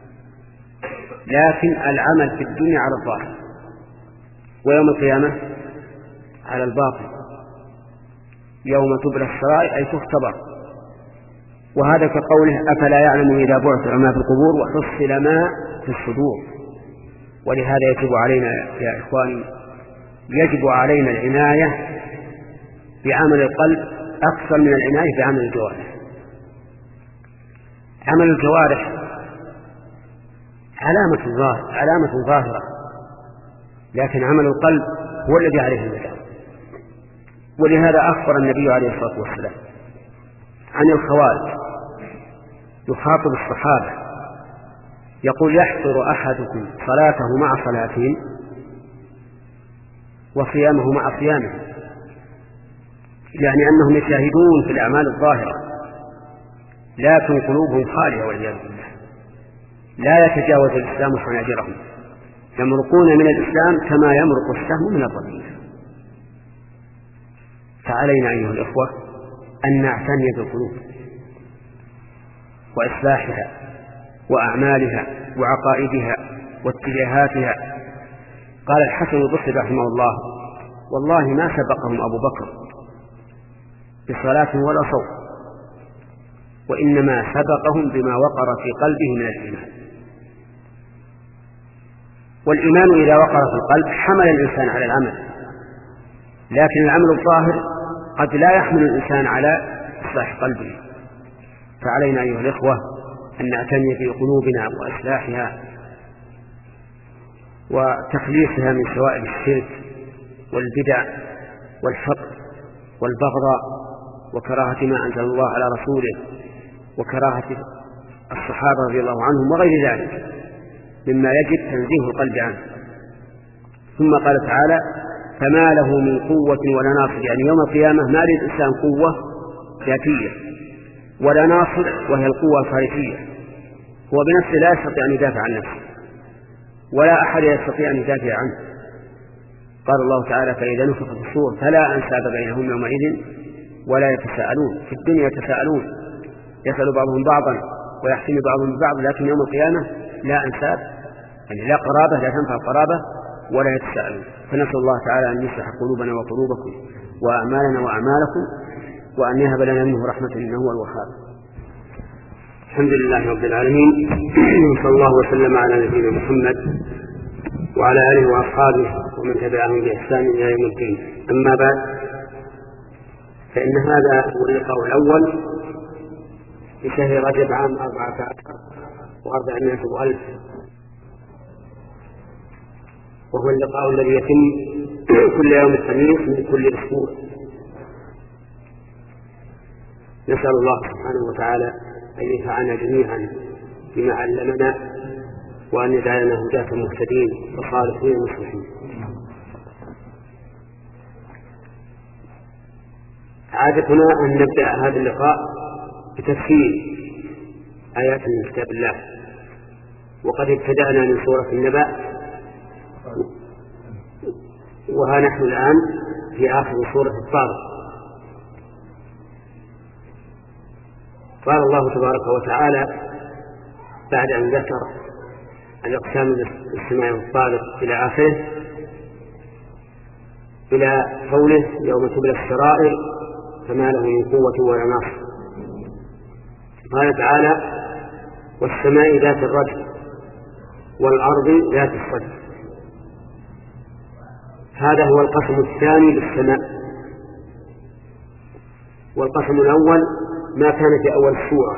لكن العمل في الدنيا على الظاهر ويوم القيامة على الباطن. يوم تبلى السرائر أي تختبر، وهذا كقوله أفلا يعلم إذا بعثر ما في القبور وحصل ما في الصدور. ولهذا يجب علينا يا إخواني يجب علينا العناية بعمل القلب أكثر من العناية بعمل الجوارح. عمل الجوارح علامة ظاهرة علامة ظاهرة لكن عمل القلب هو الذي عليه المدار. ولهذا أخبر النبي عليه الصلاة والسلام عن الخوارج، يخاطب الصحابة يقول يحصر أحدكم صلاته مع صلاتهم وصيامه مع صيامه، يعني أنهم يشاهدون في الأعمال الظاهرة لكن قلوبهم خالية والعياذ بالله، لا يتجاوز الإسلام حناجرهم، يمرقون من الإسلام كما يمرق السهم من الرمية. فعلينا أيها الإخوة أن نعتني بالقلوب وإصلاحها وأعمالها وعقائدها واتجاهاتها. قال الحسن البصري رحمه الله والله ما سبقهم أبو بكر بصلاة ولا صوم، وإنما سبقهم بما وقر في قلبه من الإيمان. والإيمان إذا وقر في القلب حمل الإنسان على العمل، لكن العمل الظاهر قد لا يحمل الإنسان على إصلاح قلبه. فعلينا أيها الإخوة أن نعتني بقلوبنا وإصلاحها وتخليصها من شوائب الشرك والبدع والفقر والبغضاء وكراهة ما أنزل الله على رسوله وكراهة الصحابة رضي الله عنهم وغير ذلك مما يجب تنزيه القلب عنه. ثم قال تعالى فما له من قوة ولا ناصر، يعني يوم القيامة ما للإنسان قوة ذاتية ولا ناصر وهي القوة الخارجية، هو بنفسه لا يستطيع أن يدافع عن نفسه ولا أحد يستطيع أن يدافع عنه. قال الله تعالى فإذا نفخ في الصور فلا أنساب بينهم يومئذ ولا يتساءلون. في الدنيا يتساءلون، يسأل بعضهم بعضا ويحسن بعضهم ببعض، لكن يوم القيامة لا أنساب، يعني لا قرابة، لا تنفع القرابة ولا يتساءلون. فنسأل الله تعالى أن يصلح قلوبنا وقلوبكم وأعمالنا وأعمالكم، وأن يهب لنا منه رحمة إنه هو الوهاب. الحمد لله رب العالمين، صلى الله وسلم على نبينا محمد وعلى آله وأصحابه ومن تبعهم بإحسان إلى يوم الدين. أما بعد، فإن هذا هو اللقاء الأول في شهر رجب عام أربعة عشر وأربعمائة وألف، وهو اللقاء الذي يتم كل يوم الخميس من كل أسبوع. نسأل الله سبحانه وتعالى أن ينفعنا جميعا بما علمنا، وأن يجعلنا هداة مهتدين وصالحين مصلحين. عادتنا أن نبدأ هذا اللقاء بتفسير آيات من كتاب الله، وقد ابتدأنا من سورة النبأ، وها نحن الآن في آخر سورة الطارق. قال الله تبارك وتعالى بعد أن ذكر الأقسام السماء والطارق إلى آخره، إلى قوله يوم تبلى السرائر فما له من قوة ولا ناصر. قال تعالى والسماء ذات الرجع والأرض ذات الصدع. هذا هو القسم الثاني للسماء. والقسم الأول ما كان في أول السورة،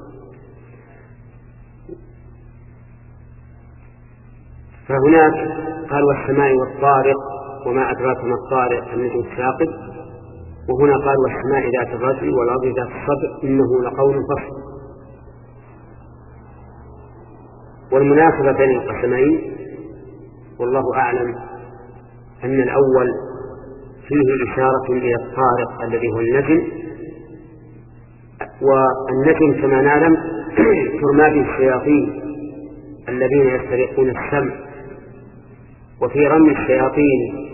فهناك قال والسماء والطارق وما أدراك ما الطارق النجم الثاقب، وهنا قال والسماء ذات الرجع والأرض ذات الصدع إنه لقول فصل. والمناسبة بين القسمين والله أعلم أن الأول فيه إشارة إلى الطارق الذي هو النجم، والنجم كما نعلم ترمى به الشياطين الذين يسترقون السمع، وفي رمي الشياطين